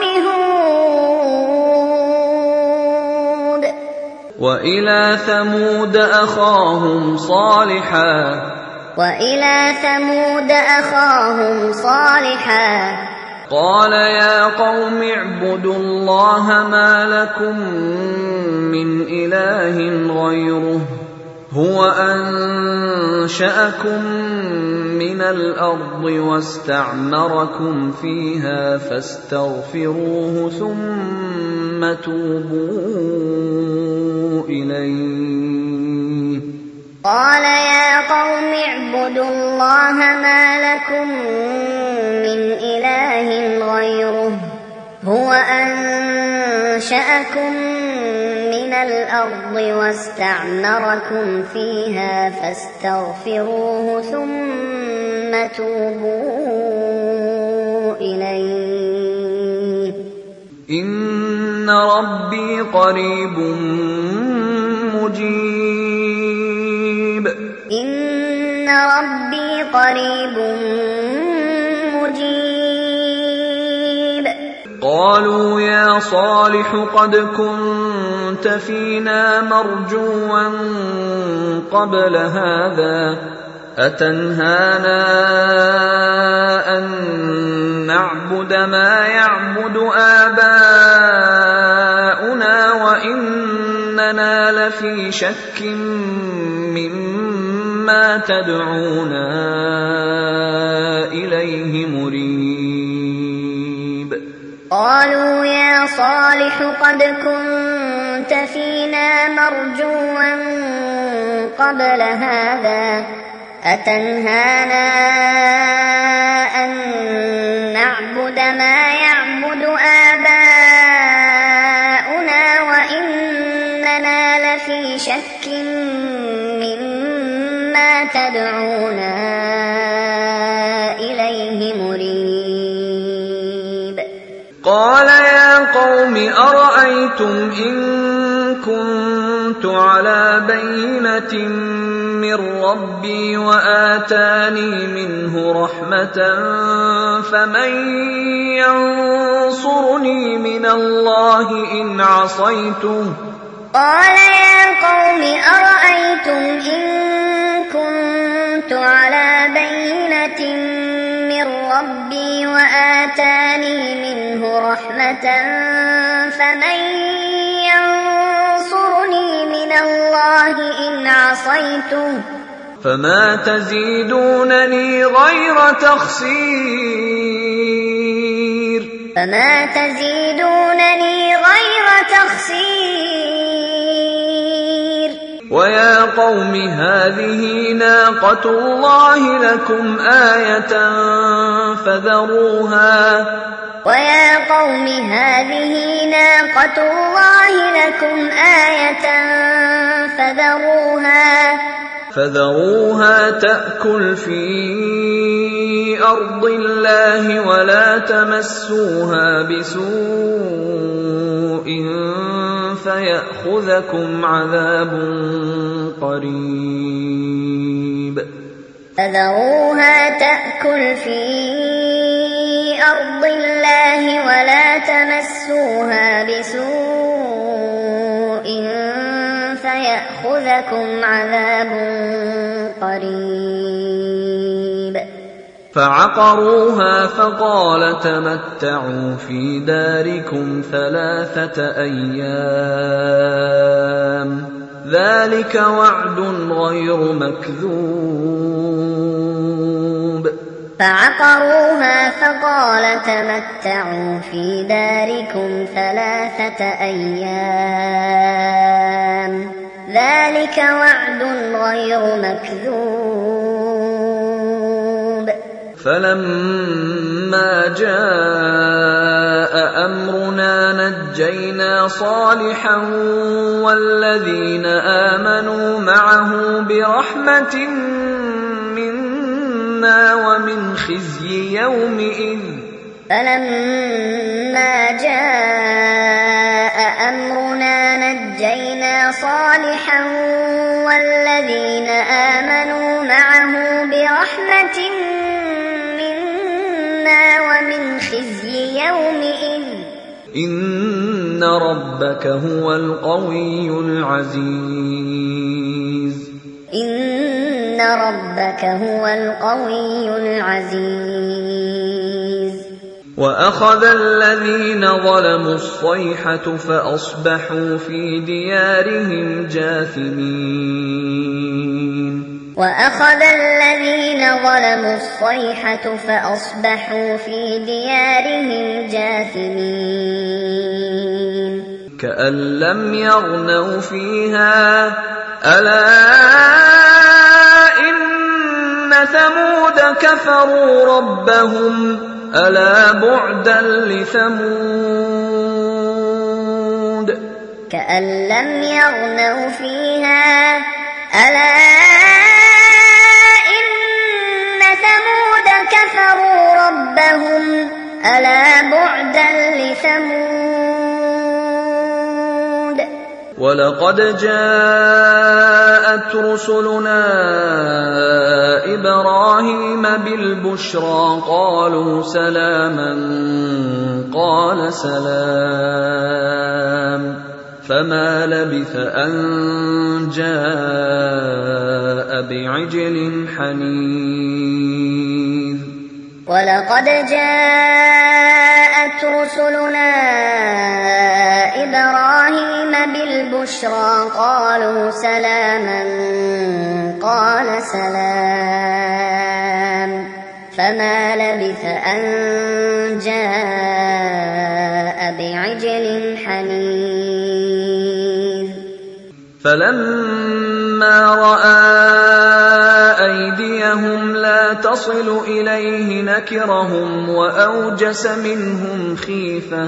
هود. وإلى ثمود أخاهم صالحا وإلى ثمود أخاهم صالحا قال يا قوم اعبدوا الله ما لكم من إله غيره هو أنشأكم من الأرض واستعمركم فيها فاستغفروه ثم توبوا إليه. قال يا قوم اعبدوا الله ما لكم من إله غيره هو أنشأكم من الأرض واستعمركم فيها فاستغفروه ثم توبوا إليه. إن ربي قريب مجيب. إن ربي قريب مجيب. قالوا يا صالح قد كنت فينا مرجوا قبل هذا أتنهانا أن نعبد ما يعبد آباؤنا وإننا لفي شك مما تدعونا إليه مريب. قالوا يا صالح قد كنت فينا مرجوا قبل هذا أتنهانا أن نعبد ما يعبد آباؤنا وإننا لفي شك مما تدعونا إليه مريب. قال يا قوم أرأيتم إن كنت على بينة من ربي وآتاني منه رحمة فمن ينصرني من الله إن عصيته. قال يا قوم أرأيتم إن كنت على بينة من ربي وآتاني منه رحمة فمن ينصرني من الله إن عصيته. فما تزيدونني غير تخسير. فما تزيدونني غير تخسير. ويا قوم هذه ناقة الله لكم آية فذروها. ويا قوم هذه ناقة الله لكم آية فذروها فذروها تأكل في أرض الله ولا تمسوها بسوء فيأخذكم عذاب قريب. فذروها تأكل في أرض الله ولا تمسوها بسوء فيأخذكم عذاب قريب. فعقروها فقال تمتعوا في داركم ثلاثة أيام ذلك وعد غير مكذوب. فعقروها فقال تمتعوا في داركم ثلاثة أيام ذلك وعد غير مكذوب. فلما جاء أمرنا نجينا صالحا والذين آمنوا معه برحمة منا ومن خزي يومئذ. فلما جاء أمرنا نجينا صالحا والذين آمنوا معه برحمة منا ومن خزي يومئذ. إن ربك هو القوي العزيز. إن ربك هو القوي العزيز. وأخذ الذين ظلموا الصيحة فأصبحوا في ديارهم جاثمين. وأخذ الذين ظلموا الصيحة فأصبحوا في ديارهم جاثمين. كأن لم يغنوا فيها ألا إن ثمود كفروا ربهم ألا بعدا لثمود. كأن لم يغنوا فيها ألا إن ثمود كفروا ربهم ألا بعدا لثمود. ولقد جاءت رسلنا إبراهيم بالبشرى قالوا سلاما قال سلام فما لبث أن جاء بعجل حنيذ ولقد جاءت رسلنا إبراهيم بالبشرى قالوا سلاما قال سلام فما لبث أن جاء بعجل حنيذ فلما رأى أيديهم لا تصل إليه نكرهم وأوجس منهم خيفة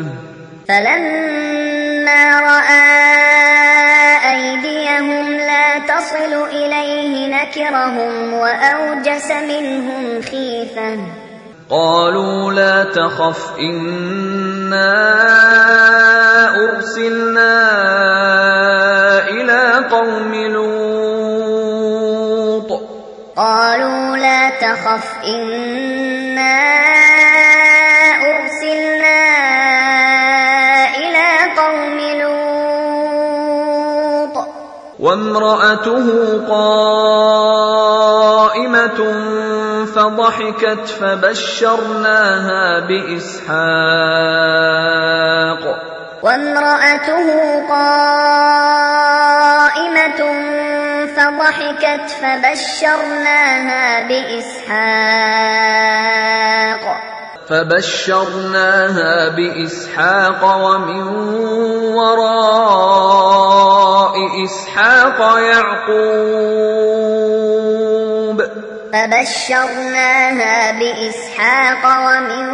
فلما رأى أيديهم لا تصل إليه نكرهم وأوجس منهم خيفة قالوا لا تخف إنا أرسلنا إلى قوم لوط قالوا لا تخف إنا أرسلنا إلى قوم لوط وامرأته قائمة فضحكت فبشرناها بإسحاق وامرأته قائمة فضحكت فبشرناها بإسحاق فبشرناها بإسحاق ومن وراء إسحاق يعقوب فبشرناها بإسحاق ومن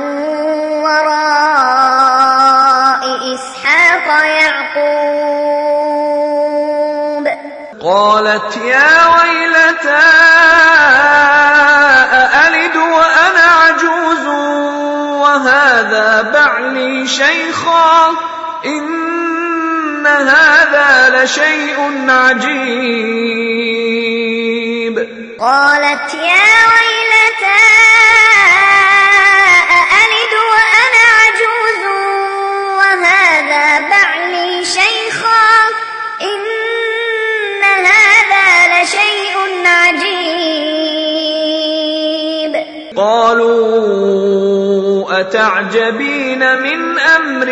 وراء إسحاق يعقوب قالت يا ويلتى أألد وأنا عجوز وهذا بعلي شيخا إن هذا لشيء عجيب قالت يا ويلتى أألد وأنا عجوز وهذا بعلي شيخا إن هذا لشيء عجيب قالوا أتعجبين من أمر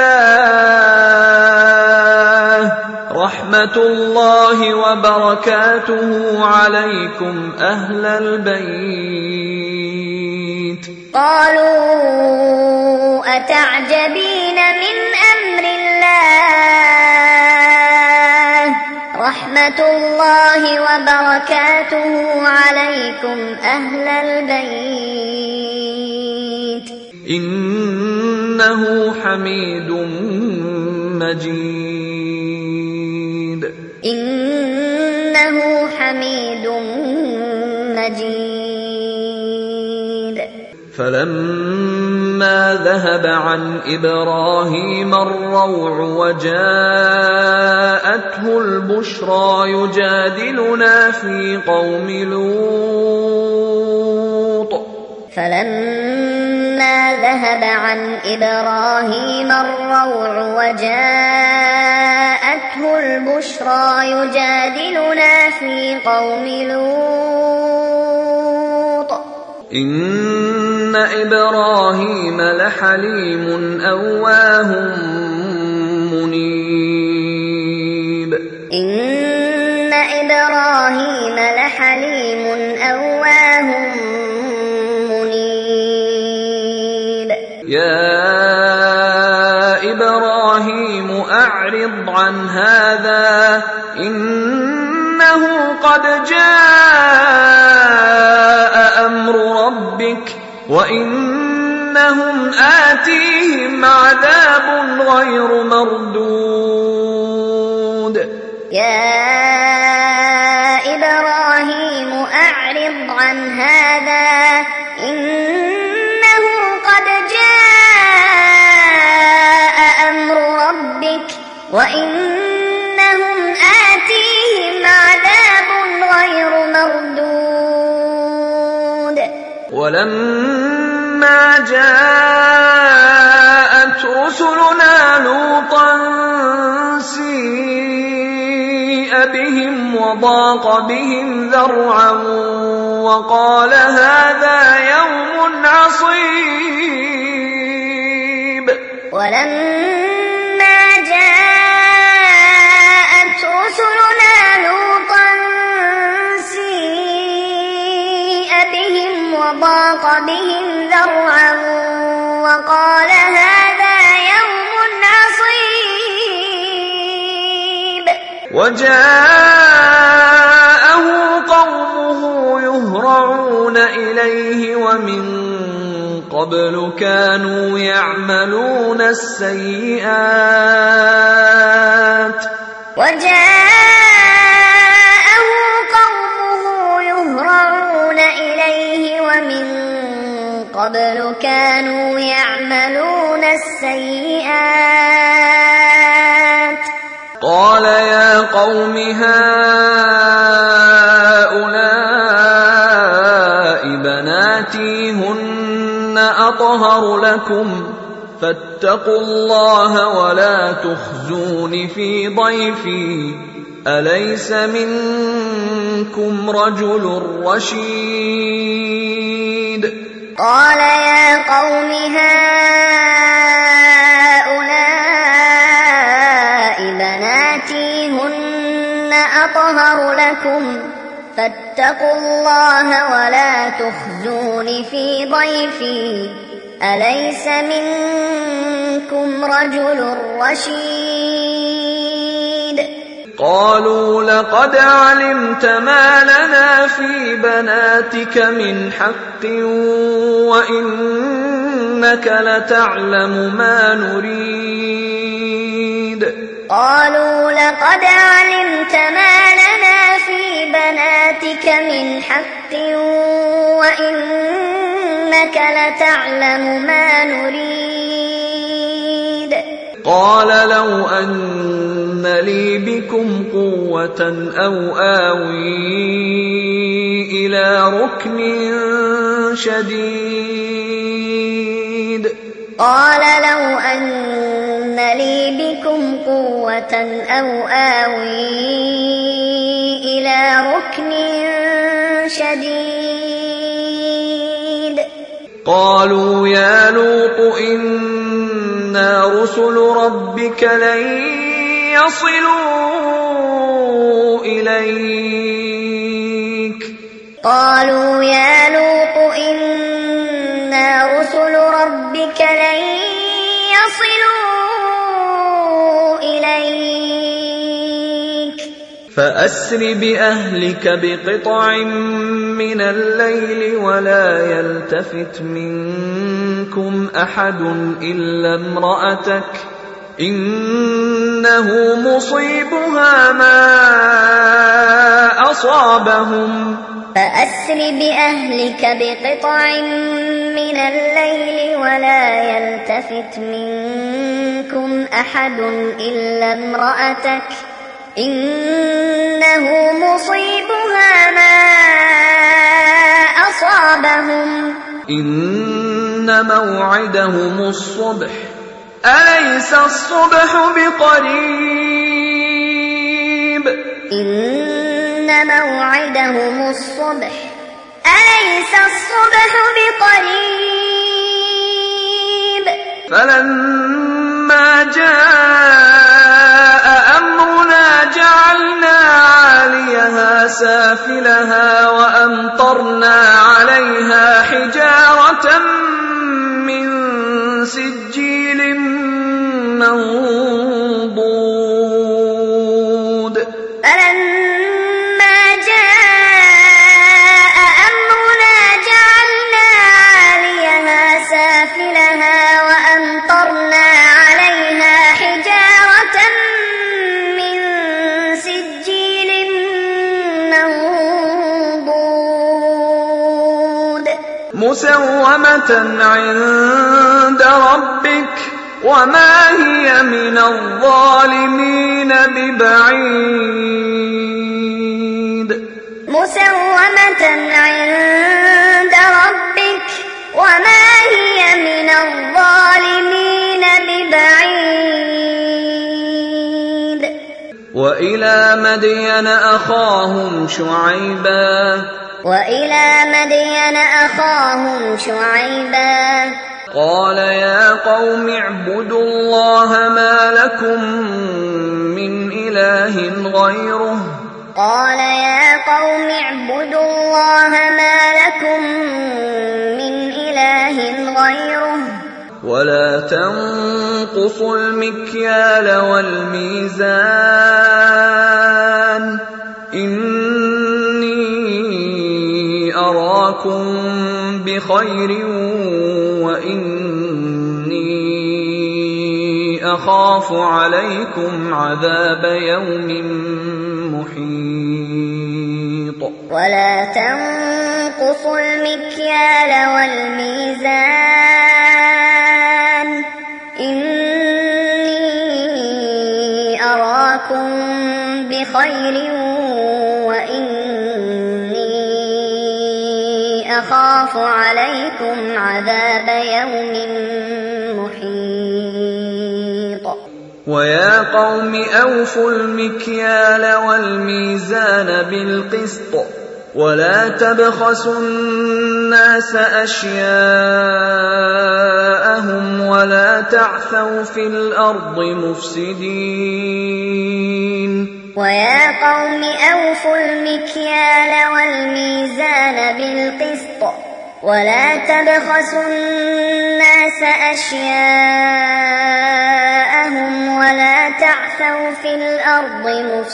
الله رحمة الله وبركاته عليكم أهل البيت قالوا أتعجبين من أمر الله رحمة الله وبركاته عليكم أهل البيت إنه حميد مجيد إنه حميد مجيد فلما ذهب عن إبراهيم الروع وجاءته البشرى يجادلنا في قوم لوط فلما ذهب عن إبراهيم الروع وجاءته البشرى يجادلنا في قوم لوط إن إبراهيم لحليم أواه منيب إن إبراهيم لحليم أواه منيب يا إبراهيم أعرض عن هذا إنه قد جاء أمر ربك وإنهم آتيهم عذاب غير مردود يا إبراهيم أعرض عن هذا إنه قد جاء أمر ربك وإنهم آتيهم عذاب غير مردود ولما جاءت رسلنا لوطا سيء بهم وضاق بهم ذرعا وقال هذا يوم عصيب. ولما جاءت رسلنا لوطا سيء بهم وضاق بهم ذرعا وقال هذا يوم عصيب. وجاءه قومه يهرعون إليه ومن قبل كانوا يعملون السيئات وجاءه قومه يهرعون إليه ومن قبل كانوا يعملون السيئات قال يا قوم هؤلاء بناتي هن أطهر لكم فاتقوا الله ولا تخزون في ضيفي أليس منكم رجل رشيد. قال يا قوم هؤلاء بناتي هن أطهر لكم فاتقوا الله ولا تخزون في ضيفي أليس منكم رجل رشيد. قالوا لقد علمت ما لنا في بناتك من حق وإنك لتعلم ما نريد. قالوا لقد علمت ما لنا في بناتك من حق وإنك لتعلم ما نريد. قال لو أن لي بكم قوة أو آوي إلى ركن شديد. قال لو أن لي بكم قوة أو آوي إلى ركن شديد. قالوا يا لوط إنا رسل ربك لن يصلوا إليك. قالوا يا لوط إنا رسل ربك لن يصلوا إليك. فأسر بأهلك بقطع من الليل ولا يلتفت منكم أحد إلا امرأتك إنه مصيبها ما أصابهم. فأسر بأهلك بقطع من الليل ولا يلتفت منكم أحد إلا امرأتك إنه مصيبها ما أصابهم. إن موعدهم الصبح أليس الصبح بقريب. إن موعدهم الصبح أليس الصبح بقريب. فلما جاء أمرنا جعلنا عاليها سافلها وأمطرنا عليها حجارة من سجيل منضود. فلما جاء أمرنا جعلنا عاليها سافلها وأمطرنا عليها حجارة من سجيل منضود مسومة عند ربك وما هي من الظالمين ببعيد. مسومة عند ربك وما هي من الظالمين ببعيد. وإلى مدين أخاهم شعيبا وإلى مدين أخاهم شعيبا قال يا قوم اعبدوا الله ما لكم من إله غيره قال يا قوم اعبدوا الله ما لكم من إله غيره ولا تنقصوا المكيال والميزان إني أراكم بخير وإني أخاف عليكم عذاب يوم محيط ولا تنقصوا المكيال والميزان إني أراكم بخير وإني أخاف عليكم عذاب يوم محيط ويا قوم أوفوا المكيال والميزان بالقسط ولا تبخسوا الناس أشياءهم ولا تعثوا في الأرض مفسدين ويا قوم أوفوا المكيال والميزان بالقسط ولا تبخسوا الناس أشياءهم ولا تعثوا في الأرض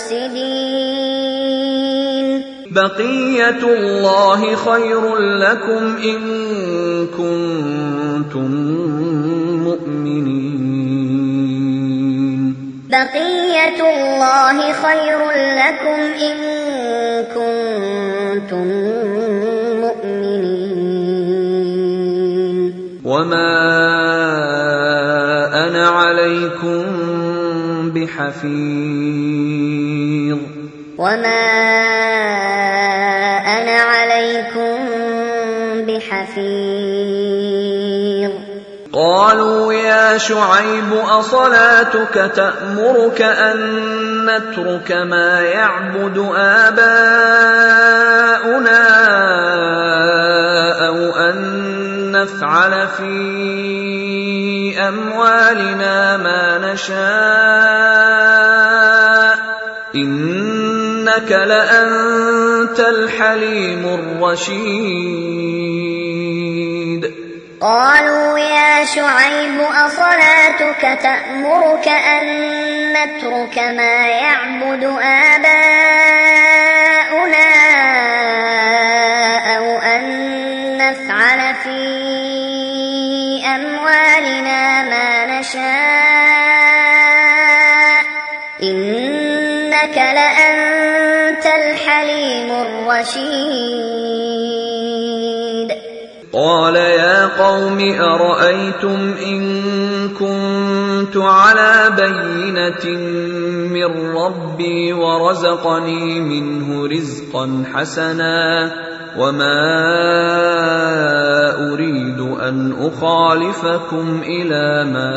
مفسدين بقية الله خير لكم إن كنتم مؤمنين بقية الله خير لكم إن كنتم مؤمنين وما أنا عليكم بحفيظ وما أنا عليكم بحفيظ قالوا يا شعيب أصلاتك تأمرك أن نترك ما يعبد آباؤنا أو أن نفعل في أموالنا ما نشاء إنك لأنت الحليم الرشيد قالوا يا شعيب أصلاتك تأمرك أن نترك ما يعبد آباؤنا أو أن نفعل في أموالنا ما نشاء إنك لأنت الحليم الرشيد قال يا قوم أرأيتم إن كنت على بينة من ربي ورزقني منه رزقا حسنا وما أريد أن أخالفكم إلى ما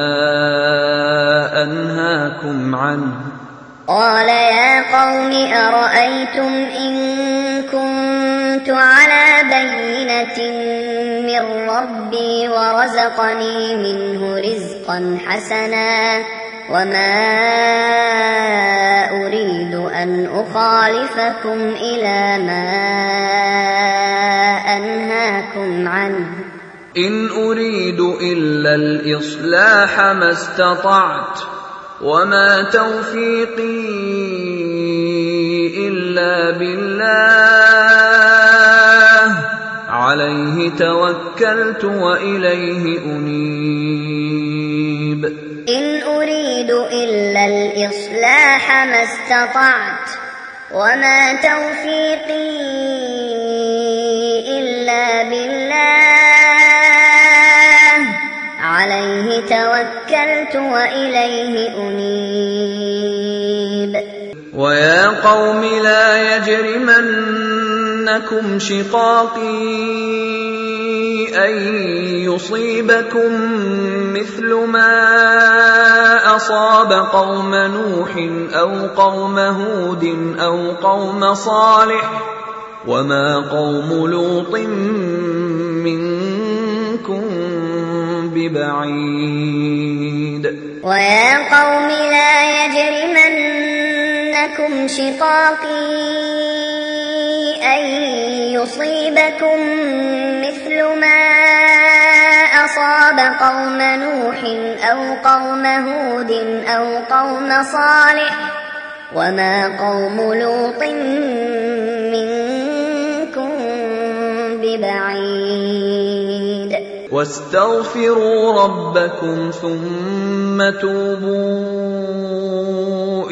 أنهاكم عنه قال يا قوم أرأيتم إن كنت على بينة من ربي ورزقني منه رزقا حسنا وما أريد أن أخالفكم إلى ما أنهاكم عنه إن أريد إلا الإصلاح ما استطعت وما توفيقي إلا بالله عليه توكلت وإليه أنيب إن أريد إلا الإصلاح ما استطعت وما توفيقي إلا بالله عليه توكلت وإليه أنيب ويا قوم لا يجرمنكم شقاقي أن يصيبكم مثل ما أصاب قوم نوح أو قوم هود أو قوم صالح وما قوم لوط منكم ببعيد. ويا قوم لا يجرمنكم شقاقي أن يصيبكم مثل ما أصاب قوم نوح أو قوم هود أو قوم صالح وما قوم لوط منكم ببعيد. واستغفروا ربكم ثم توبوا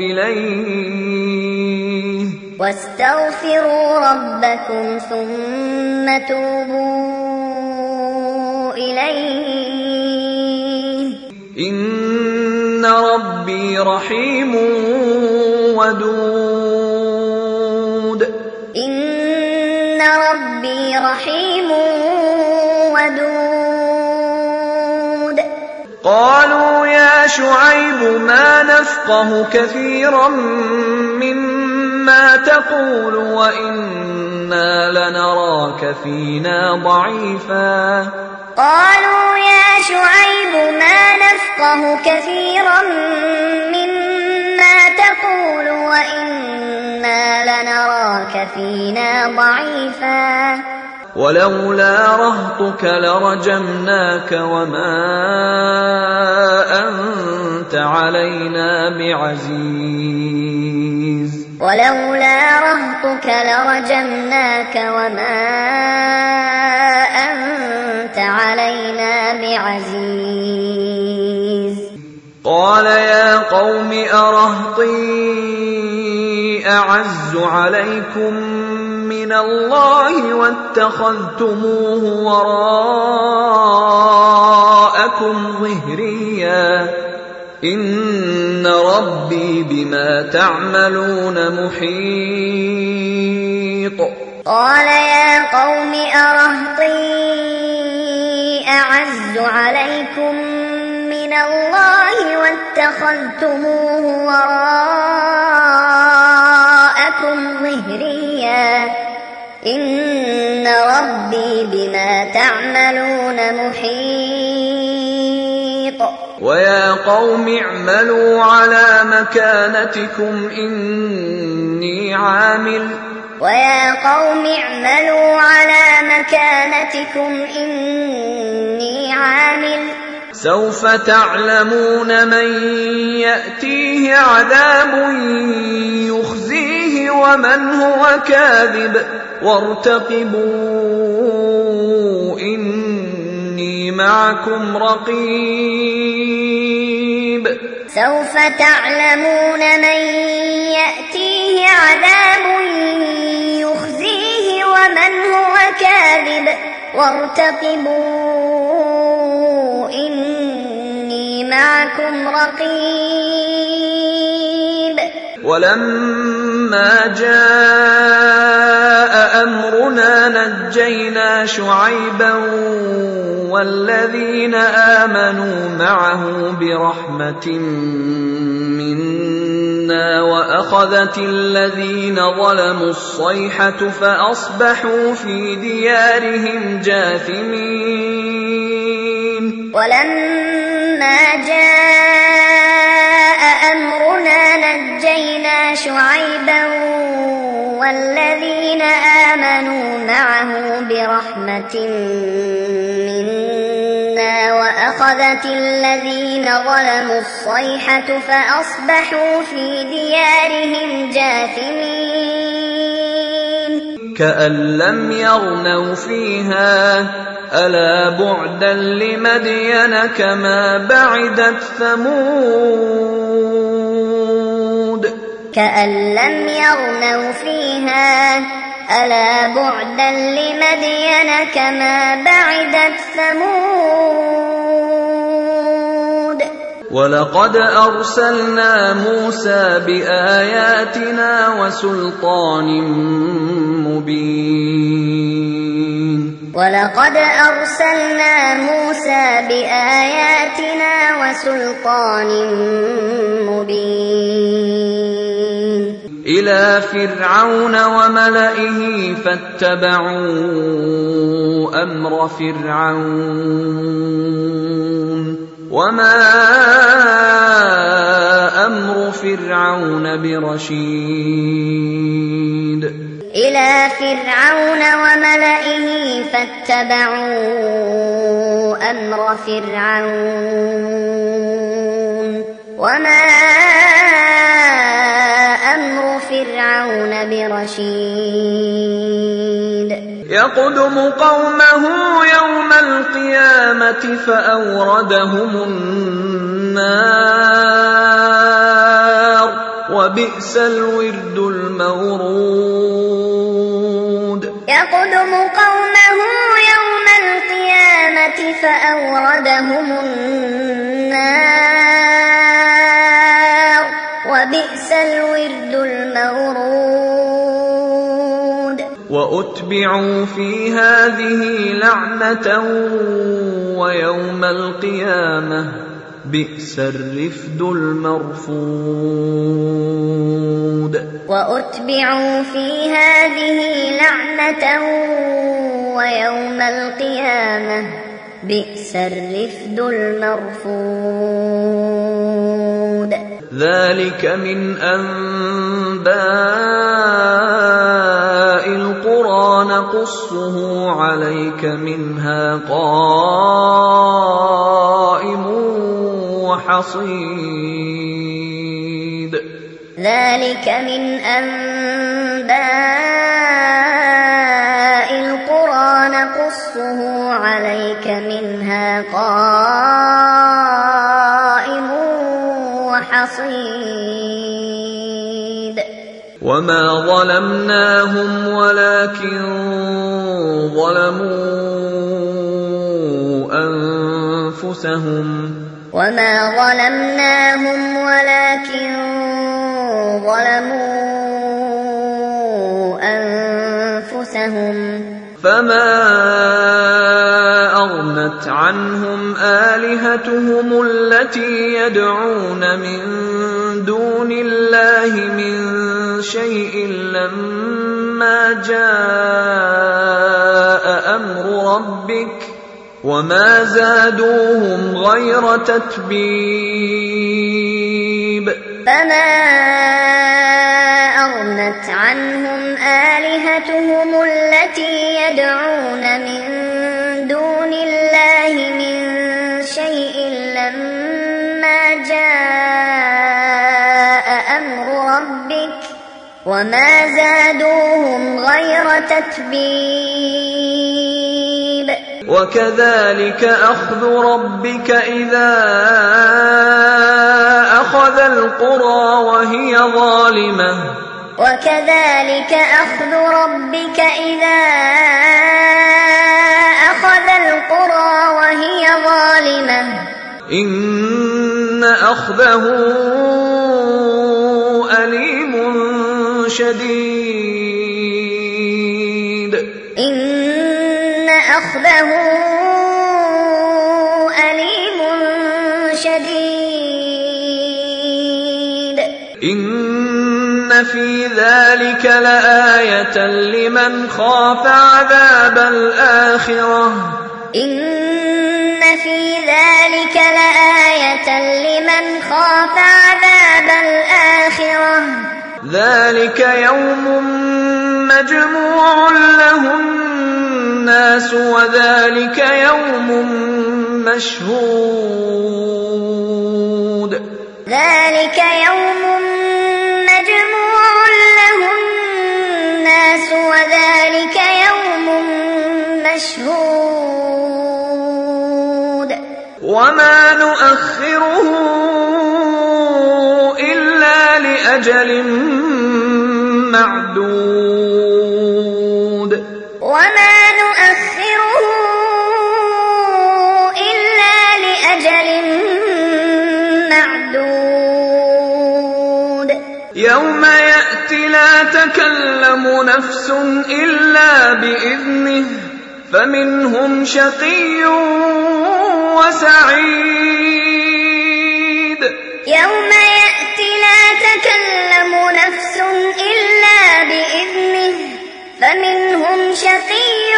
إليه واستغفروا ربكم ثم توبوا إليه إن ربي رحيم ودود إن ربي رحيم ودود. قالوا يا شعيب ما نفقه كثيرا مما تقول وإنا لنراك فينا ضعيفا. قالوا يا شعيب ما نفقه كثيرا مما تقول وإنا لنراك فينا ضعيفا ولولا رهطك لرجمناك وما أنت علينا بعزيز. ولولا رهطك لرجمناك وما أنت علينا بعزيز. قال يا قوم أرهطي أعز عليكم من الله واتخذتموه وراءكم ظهريا إن ربي بما تعملون محيط. قال يا قوم أرهطي أعز عليكم من الله واتخذتموه وراءكم ظهريا إن ربي بما تعملون محيط. ويا قوم اعملوا على مكانتكم إني عامل ويا قوم اعملوا على مكانتكم إني عامل سوف تعلمون من يأتيه عذاب يخزيه ومن هو كاذب وارتقبوا إني معكم رقيب. سوف تعلمون من يأتيه عذاب يخزيه ومن هو كاذب وارتقبوا إني معكم رقيب. ولما جاء أمرنا نجينا شعيبا والذين آمنوا معه برحمة منا وأخذت الذين ظلموا الصيحة فأصبحوا في ديارهم جاثمين. ولما جاء أمرنا نجينا شعيبا والذين آمنوا معه برحمة منا وأخذت الذين ظلموا الصيحة فأصبحوا في ديارهم جاثمين. كأن لم يغنوا فيها ألا بعدا لمدين كما بعدت ثمود. كأن لم يغنوا فيها ألا بعدا لمدين كما بعدت ثمود. ولقد أرسلنا موسى بآياتنا وسلطان مبين ولقد أرسلنا موسى بآياتنا وسلطان مبين إلى فرعون وملئه فاتبعوا أمر فرعون وما أمر فرعون برشيد إلى فرعون وملئه فاتبعوا أمر فرعون وما أمر فرعون برشيد يقدم قومه يوم القيامة فأوردهم النار وبئس الورد المورود يقدم قومه يوم القيامة فأوردهم النار وبئس الورد المورود وأتبعوا في هذه لعنة ويوم القيامة بئس الرفد المرفود وأتبعوا في هذه لعنة ويوم القيامة بئس الرفد المرفود ذلك من أنباء القرى نقصه عليك منها قائم وحصيد ذلك من أنباء القرى نقصه عليك منها قائم وحصيد وما ظلمناهم ولكن ظلموا أنفسهم وما ظلمناهم ولكن ظلموا أنفسهم فما أغنت عنهم آلهتهم التي يدعون من دون الله من شيء لما جاء أمر ربك وما زادوهم غير تتبيب فما أغنت عنهم آلهتهم التي يدعون من دون الله من شيء لما جاء أمر ربك وما زادوهم غير تتبيب وكذلك أخذ ربك إذا أخذ القرى وهي ظالمة وكذلك أخذ ربك إذا أخذ القرى وهي ظالمة إن أخذه أليم شديد إن أخذه أليم شديد إن في ذلك لآية لمن خاف عذاب الآخرة إن في ذلك لآية لمن خاف عذاب الآخرة ذلك يوم مجموع له الناس وذلك يوم مشهود ذلك يوم مجموع له الناس وذلك يوم مشهود وما نؤخره إلا لأجل معدود وما نؤخره إلا لأجل معدود يوم يأتي لا تكلم نفس إلا بإذنه فمنهم شقي وسعيد يوم يأتي لا تكلم نفس إلا بإذنه فمنهم شقي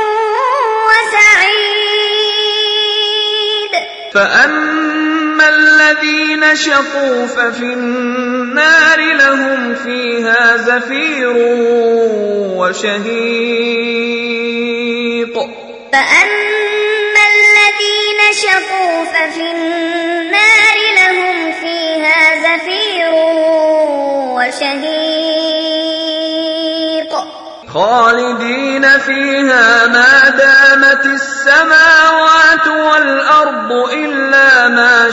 وسعيد فأما الذين شقوا ففي النار لهم فيها زفير وشهيق فأما الذين شقوا ففي النار لهم فيها زفير وشهيق خالدين فيها ما دامت السماوات والأرض إلا ما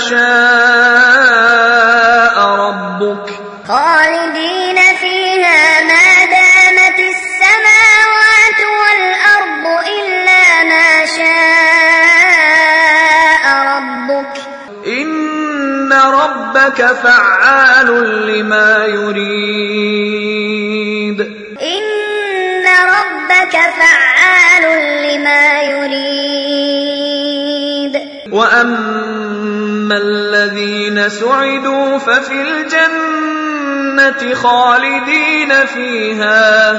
شاء ربك خالدين فيها ما دامت السماوات والأرض إلا ما شاء ربك إن ربك فعال لما يريد إن ربك فعال لما يريد وأما الذين سعدوا ففي الجنة خالدين فيها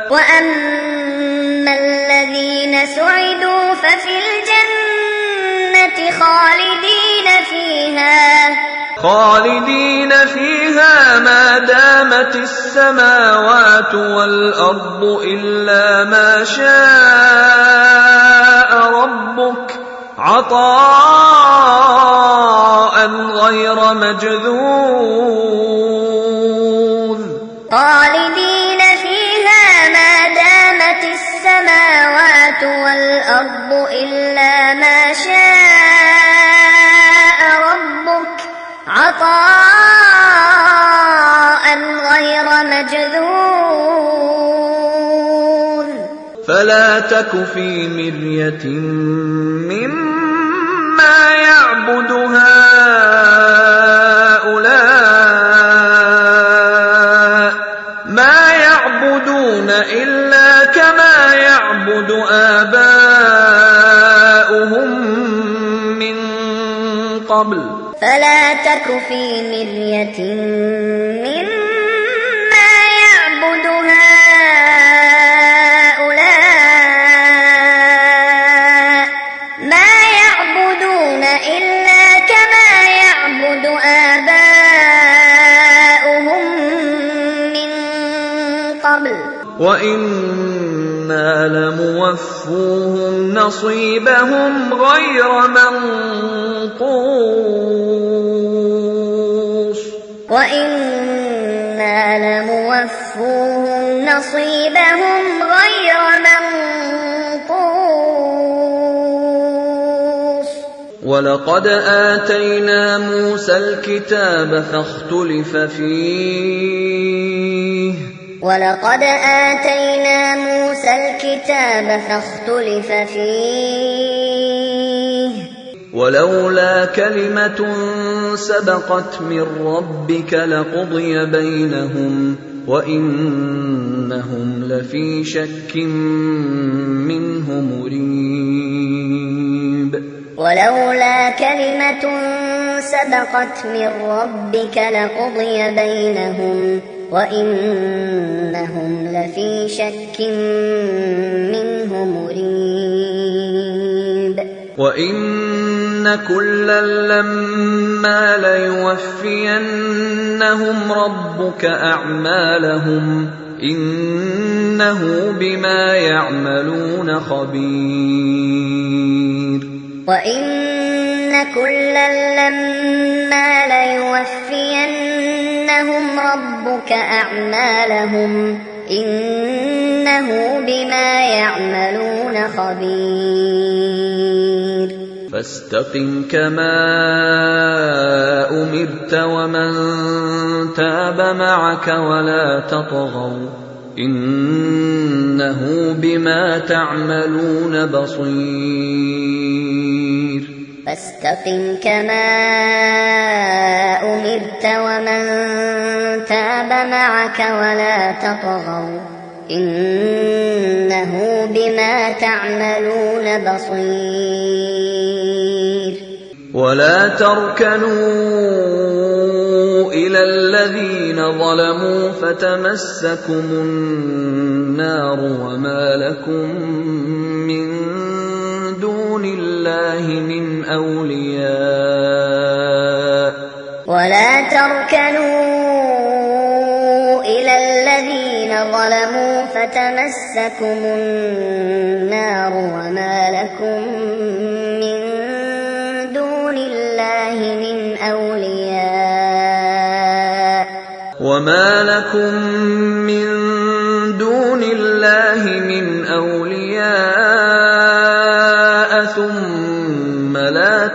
وأما الذين سعدوا ففي الجنة خالدين فيها خالدين فيها ما دامت السماوات والأرض إلا ما شاء ربك عطاء غير مجذوذ خالدين فيها ما دامت السماوات والأرض إلا ما شاء ربك عطاء غير مجذوذ فلا تك في مرية مما يعبد هؤلاء ما يعبدون إلا كما يعبد آباؤهم من قبل فلا تك في مرية مما يعبد هؤلاء ما يعبدون إلا كما يعبد آباؤهم من قبل وإنا لموفوهم نصيبهم غير منقوص وإنا لموفوهم نصيبهم غير منقوص ولقد آتينا موسى الكتاب فاختلف فيه ولقد آتينا موسى الكتاب فاختلف فيه ولولا كلمة سبقت من ربك لقضي بينهم وإنهم لفي شك منه مريب ولولا كلمة سبقت من ربك لقضي بينهم وإنهم لفي شك منه مريب وإن كلا لما ليوفينهم ربك أعمالهم إنه بما يعملون خبير وإن كلا لما ليوفينهم ربك أعمالهم إنه بما يعملون خبير فاستقم كما أمرت ومن تاب معك ولا تطغوا إنه بما تعملون بصير فاستقم كما أمرت ومن تاب معك ولا تطغوا إنه بما تعملون بصير. ولا تركنوا إلى الذين ظلموا فتمسكم النار وما لكم من دون الله من أولياء. ولا تركنوا إلى الذين ظلموا فتمسكم النار وما لكم من دون الله من أولياء. وما لكم من دون الله من أولياء ثم لا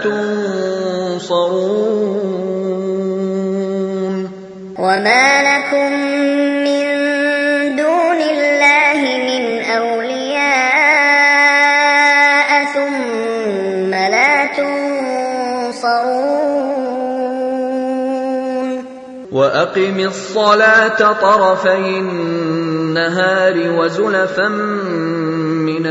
تنصرون. وما لكم من دون الله من أولياء ثم لا تنصرون. وأقم الصلاة طرفي النهار وزلفا من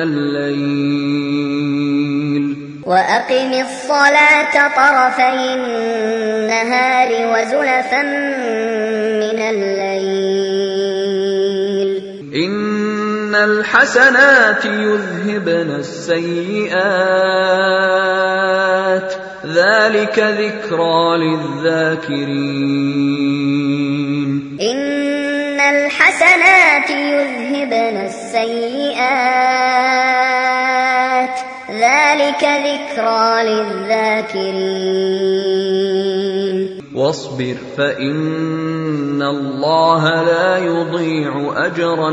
الليل. وأقم الصلاة طرفي النهار وزلفا من الليل. إن الحسنات يذهبن السيئات ذلك ذكرى للذاكرين. إن الحسنات يذهبن السيئات ذلك ذكرى للذاكرين. واصبر فإن الله لا يضيع أجر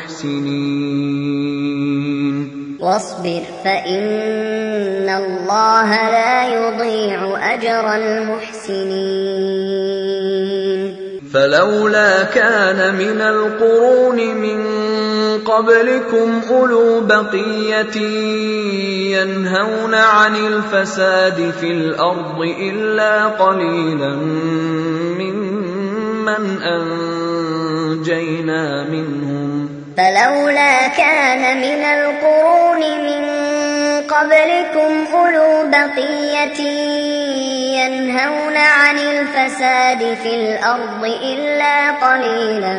المحسنين. واصبر فإن الله لا يضيع أجر المحسنين. فلولا كان من القرون من قبلكم أولو بقية ينهون عن الفساد في الأرض إلا قليلا ممن أنجينا منهم. فلولا كان من القرون من قبلكم أولو بقية ينهون عن الفساد في الأرض إلا قليلا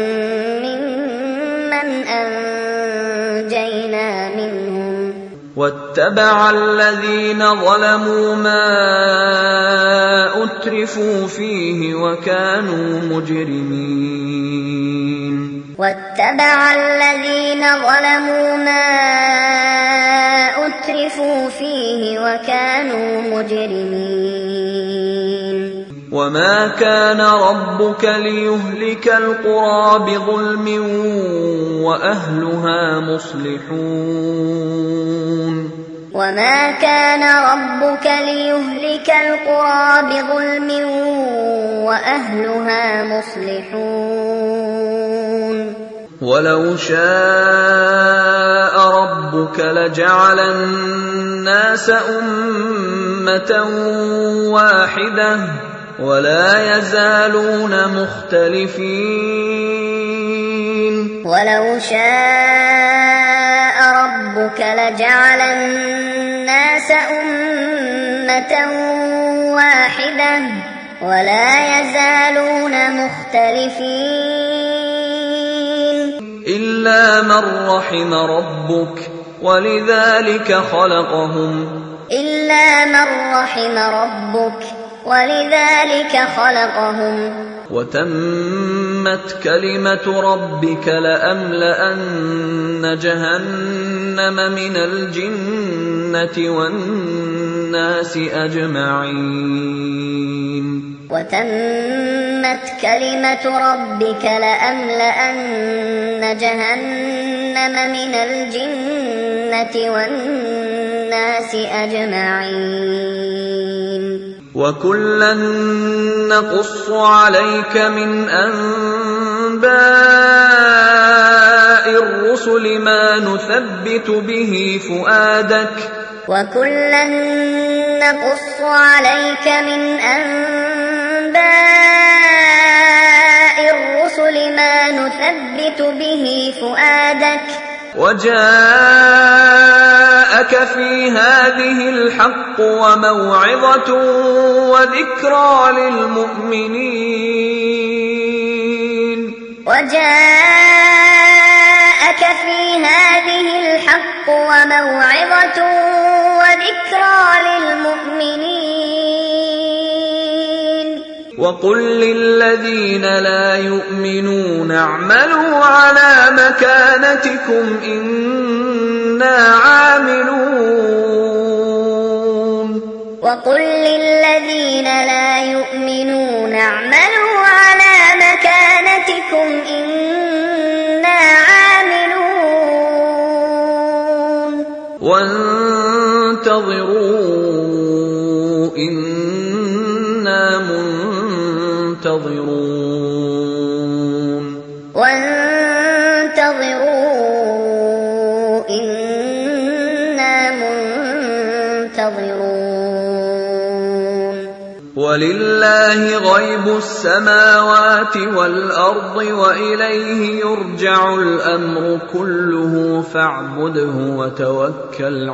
ممن أنجينا منهم. واتبع الذين ظلموا ما أترفوا فيه وكانوا مجرمين. واتبع الذين ظلموا ما أترفوا فيه وكانوا مجرمين. وما كان ربك ليهلك القرى بظلم وأهلها مصلحون. وما كان ربك ليهلك القرى بظلم وأهلها مصلحون. ولو شاء ربك لجعل الناس أمة واحدة ولا يزالون مختلفين. ولو شاء ربك لجعل الناس أمة واحدة ولا يزالون مختلفين إلا من رحم ربك ولذلك خلقهم. إلا من رحم ربك ولذلك خلقهم. وتمت كلمة ربك لأملأن جهنم من الجنة والناس أجمعين. وتمت كلمة ربك لأملأن جهنم من الجنة والناس أجمعين. وكلا نقص عليك من أنباء الرسل ما نثبت به فؤادك. وكلا نقص عليك من أنباء الرسل ما نثبت به فؤادك وجاءك في هذه الحق وموعظة وذكرى للمؤمنين وجاءك في هذه الحق وموعظة وذكرى للمؤمنين وقل للذين لا يؤمنون اعملوا على مكانتكم إنا عاملون وقل للذين لا يؤمنون اعملوا على مكانتكم إنا عاملون وانتظروا إنا منتظرون وانتظروا إنا منتظرون ولله غيب السماوات والأرض وإليه يرجع الأمر كله فاعبده وتوكل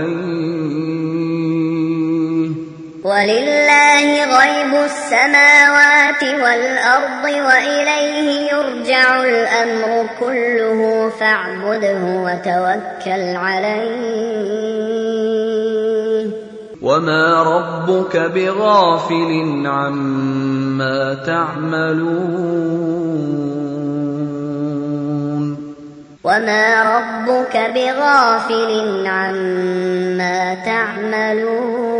عليه ولله غيب السماوات والأرض وإليه يرجع الأمر كله فاعبده وتوكل عليه وما ربك بغافل عما تعملون وما ربك بغافل عما تعملون